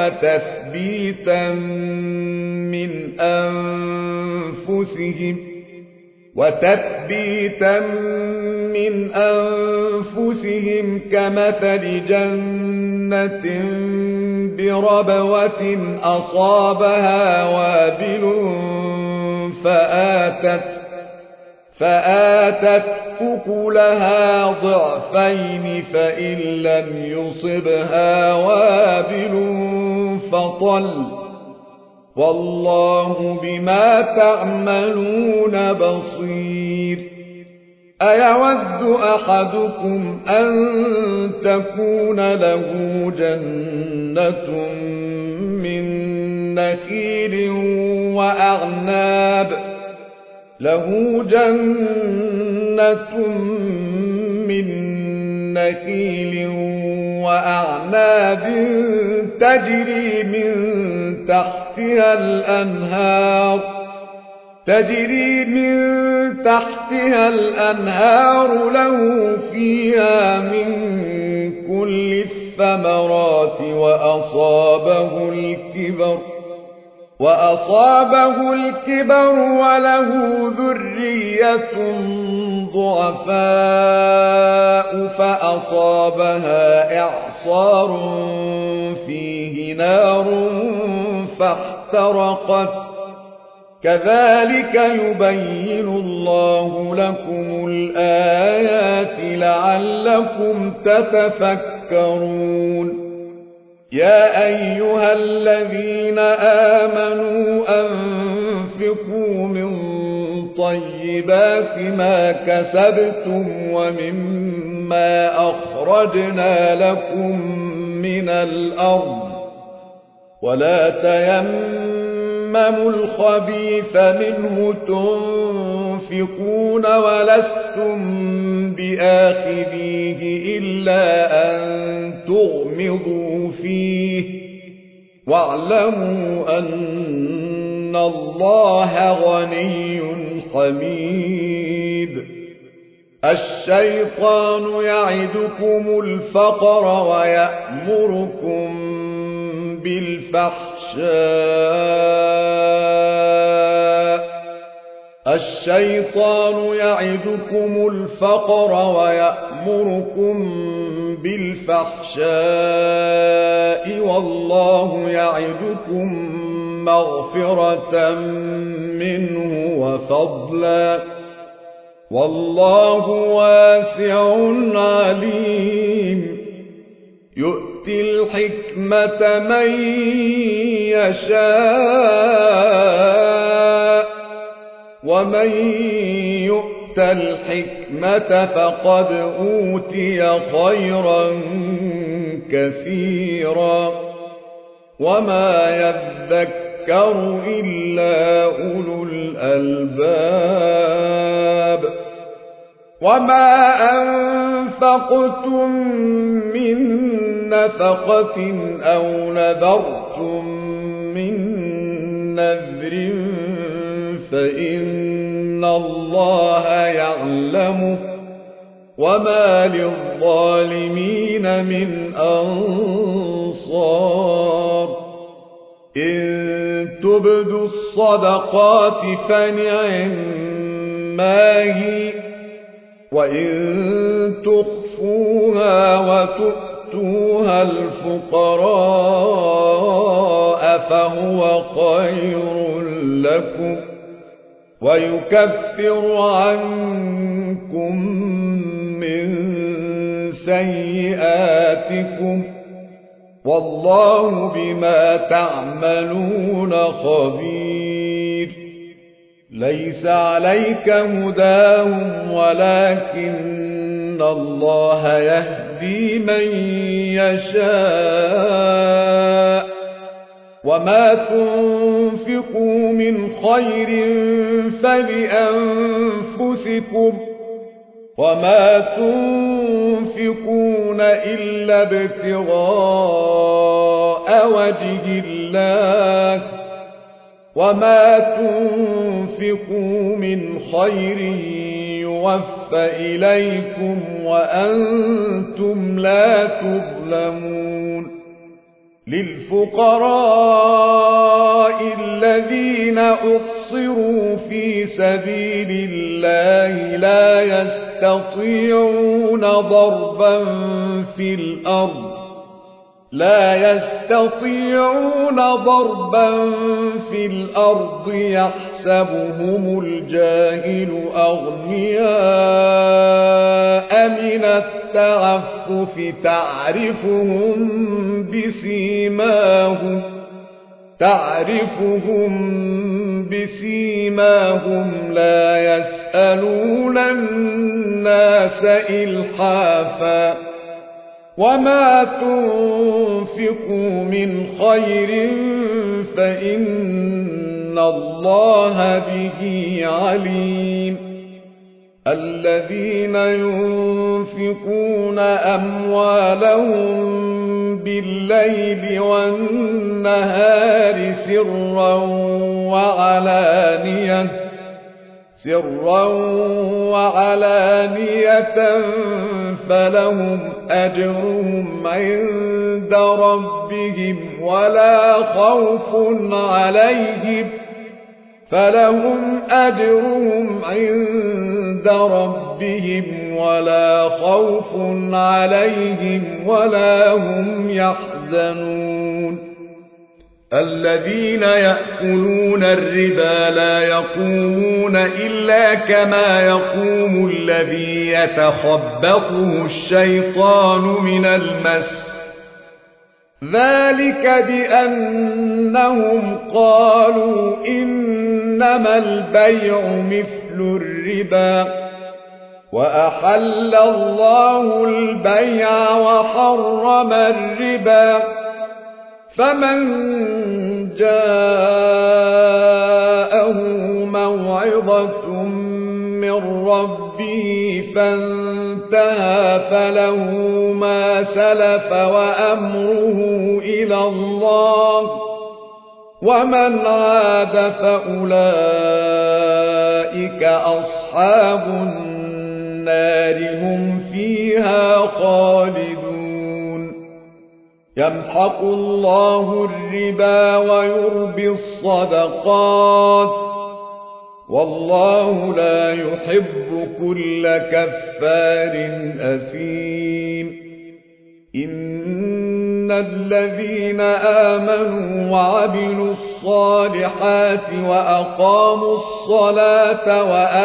وتثبيتا من أنفسهم كمثل جنة بربوة أصابها وابل فآتت أكلها ضعفين فإن لم يصبها وابل فطل والله بما تعملون بصير أيود أحدكم أن تكون له جنة من نخيل وأعناب تجري من تحتها الأنهار له فيها من كل الثمرات وأصابه الكبر وله ذرية ضعفاء فأصابها إعصار فيه نار فاحترقت كذلك يبين الله لكم الآيات لعلكم تتفكرون يا أيها الذين آمنوا أنفقوا من طيبات ما كسبتم ومما أخرجنا لكم من الأرض ولا تيمموا الخبيث منه تنفقون ولستم بآخذيه إلا أن تغمضوا فيه واعلموا أن الله غني حميد الشيطان يعدكم الفقر ويأمركم بالفحشاء والله يعدكم مغفرة منه وفضلا والله واسع عليم يؤتي الحكمة من يشاء ومن يؤت الحكمة فقد أوتي خيرا كثيرا وما يذكر إلا أولو الألباب وما أنفقتم من نفقة أو نذرتم من نذر فإن الله يعلمه وما للظالمين من أنصار إن تبدوا الصدقات فنعما هي وإن تخفوها وتؤتوها الفقراء فهو خير لكم ويكفر عنكم من سيئاتكم والله بما تعملون خبير ليس عليك هداهم ولكن الله يهدي من يشاء وما تنفقوا من خير فلأنفسكم وما تنفقون إلا ابتغاء وجه الله وما تنفقوا من خير يوفى إليكم وأنتم لا تظلمون للفقراء الذين أحصروا في سبيل الله لا يستطيعون ضربا في الأرض يحسبهم الجاهل أغنياء من التعفف تعرفهم بسيماهم لا يسألون الناس إلحافا وما تنفقوا من خير فإن الله به عليم الذين ينفقون أموالهم بالليل والنهار سرا وعلانية فلهم أجرهم عند ربهم ولا خوف عليهم ولا هم يحزنون الذين يأكلون الربا لا يقومون إلا كما يقوم الذي يتخبطه الشيطان من المس ذلك بأنهم قالوا إنما البيع مثل الربا وأحل الله البيع وحرم الربا فمن جاءه موعظة من ربه فانتهى فله ما سلف وأمره إلى الله ومن عاد فأولئك أصحاب النار هم فيها خالدون يمحق الله الربا ويربي الصدقات والله لا يحب كل كفار أثيم إن الذين آمنوا وعملوا الصالحات وأقاموا الصلاة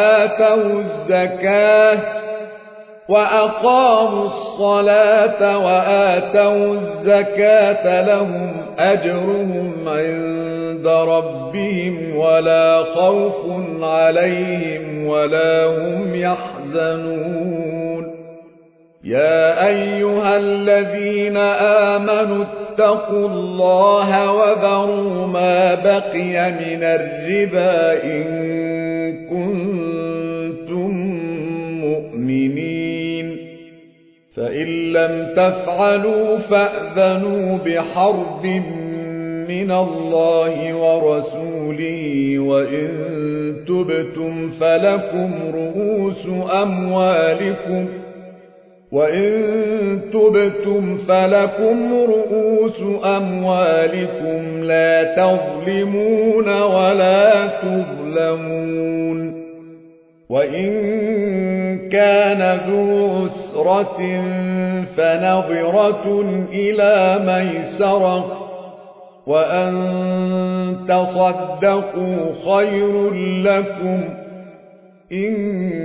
وآتوا الزكاة لهم أجرهم عند ربهم ولا خوف عليهم ولا هم يحزنون يا أيها الذين آمنوا اتقوا الله وذروا ما بقي من الربا إن كنتم مؤمنين فإن لم تفعلوا فأذنوا بحرب من الله ورسوله وإن تبتم فلكم رؤوس أموالكم لا تظلمون ولا تظلمون وإن كان ذو عسرة فنظرة إلى ميسرة وأن تصدقوا خير لكم إن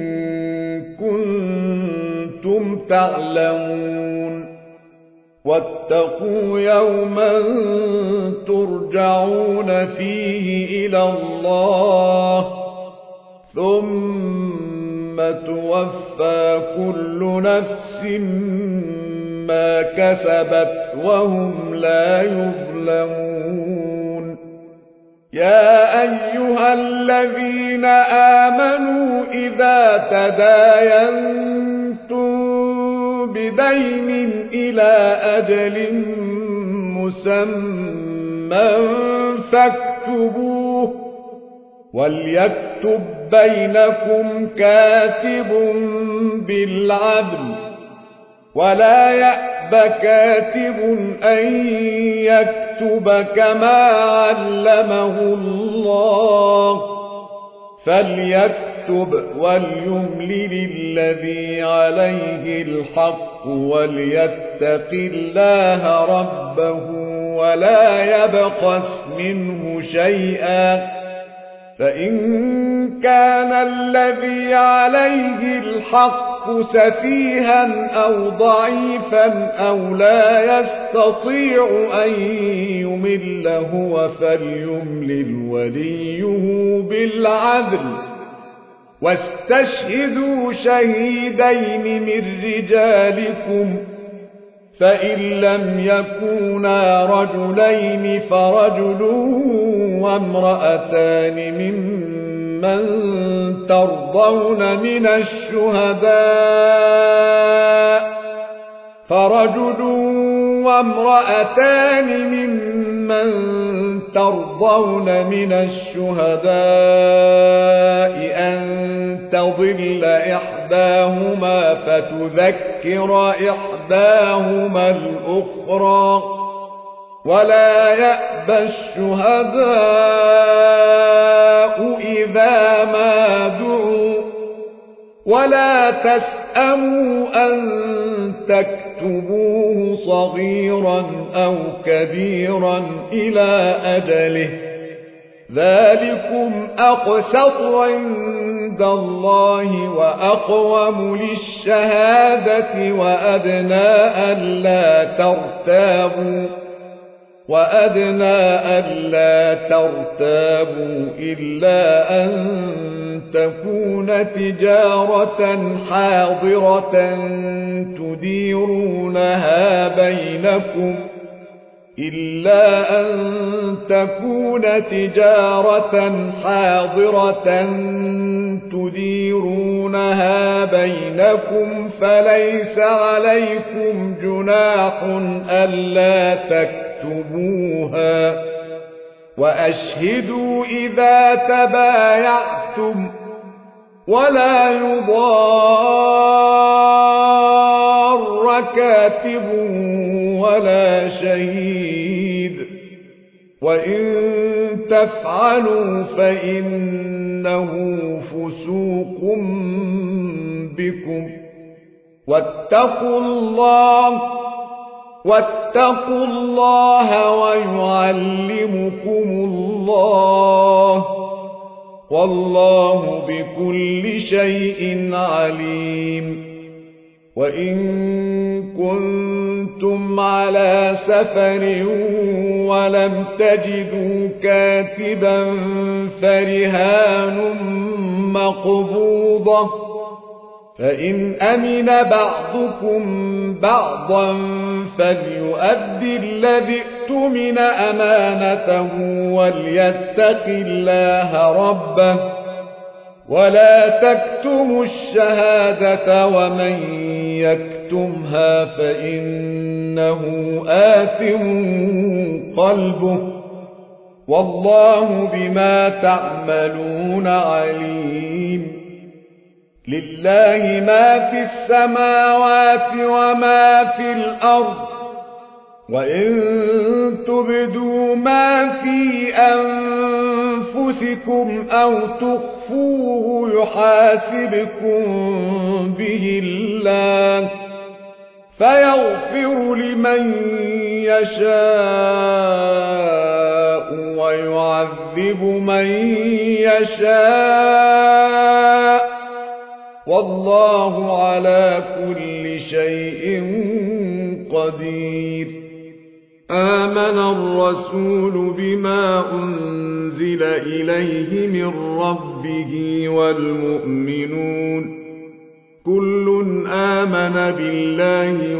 كنتم تعلمون واتقوا يوما ترجعون فيه إلى الله ثم توفى كل نفس ما كسبت وهم لا يظلمون يا أيها الذين آمنوا إذا تداينتم بدين إلى أجل مسمى فاكتبوه وليكتب بينكم كاتب بالعدل ولا يأب كاتب أن يكتب كما علمه الله فليكتب وليملل الذي عليه الحق وليتق الله ربه ولا يبخس منه شيئا فإن كان الذي عليه الحق سفيها أو ضعيفا أو لا يستطيع أن يمل هو فليملل وليه بالعدل واستشهدوا شهيدين من رجالكم فإن لم يكونا رجلين فرجل وامرأتان ممن ترضون من الشهداء وامرأتان ممن ترضون من الشهداء أن تضل إحداهما فتذكر إحداهما الأخرى ولا يأبى الشهداء إذا ما دعوا ولا تسأموا أن تكتبوه صغيرا أو كبيرا إلى أجله ذلكم أقسط عند الله وأقوم للشهادة وأدنى ألا ترتابوا إلا أن تكون تجارة حاضرة تديرونها بينكم فليس عليكم جناح ألا تكتبوها وأشهدوا إذا تبايعتم ولا يضار كاتب ولا شهيد وإن تفعلوا فإنه فسوق بكم واتقوا الله ويعلمكم الله والله بكل شيء عليم وإن كنتم على سفر ولم تجدوا كاتبا فرهان مقبوضة فإن أمن بعضكم بعضا فليؤدي الذي اؤتمن أمانته وليتق الله ربه ولا تكتموا الشهادة ومن يكتمها فإنه آثم قلبه والله بما تعملون عليم لله ما في السماوات وما في الأرض وإن تبدوا ما في أنفسكم أو تخفوه يحاسبكم به الله فيغفر لمن يشاء ويعذب من يشاء والله على كل شيء قدير آمن الرسول بما أنزل إليه من ربه والمؤمنون كل آمن بالله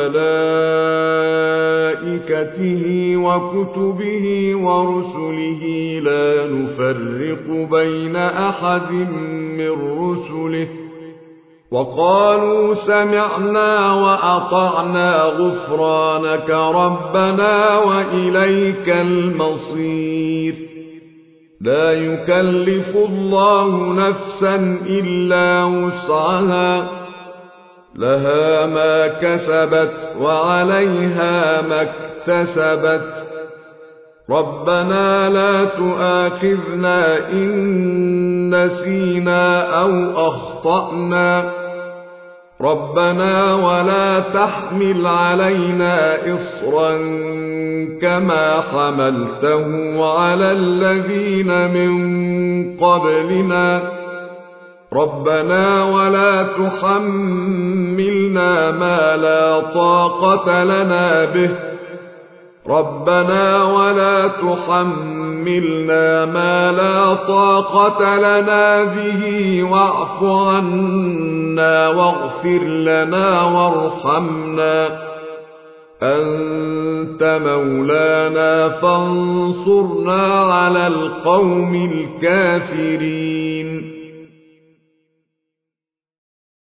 وملائكته وكتبه ورسله لا نفرق بين أحد من رسله وقالوا سمعنا وأطعنا غفرانك ربنا وإليك المصير لا يكلف الله نفسا إلا وسعها لها ما كسبت وعليها ما اكتسبت ربنا لا تؤاخذنا إن نسينا أو أخطأنا ربنا ولا تحمل علينا إصرا كما حملته على الذين من قبلنا ربنا ولا تحملنا ما لا طاقة لنا به ربنا ولا تحملنا ما لا طاقة لنا به واعف عنا واغفر لنا وارحمنا أنت مولانا فانصرنا على القوم الكافرين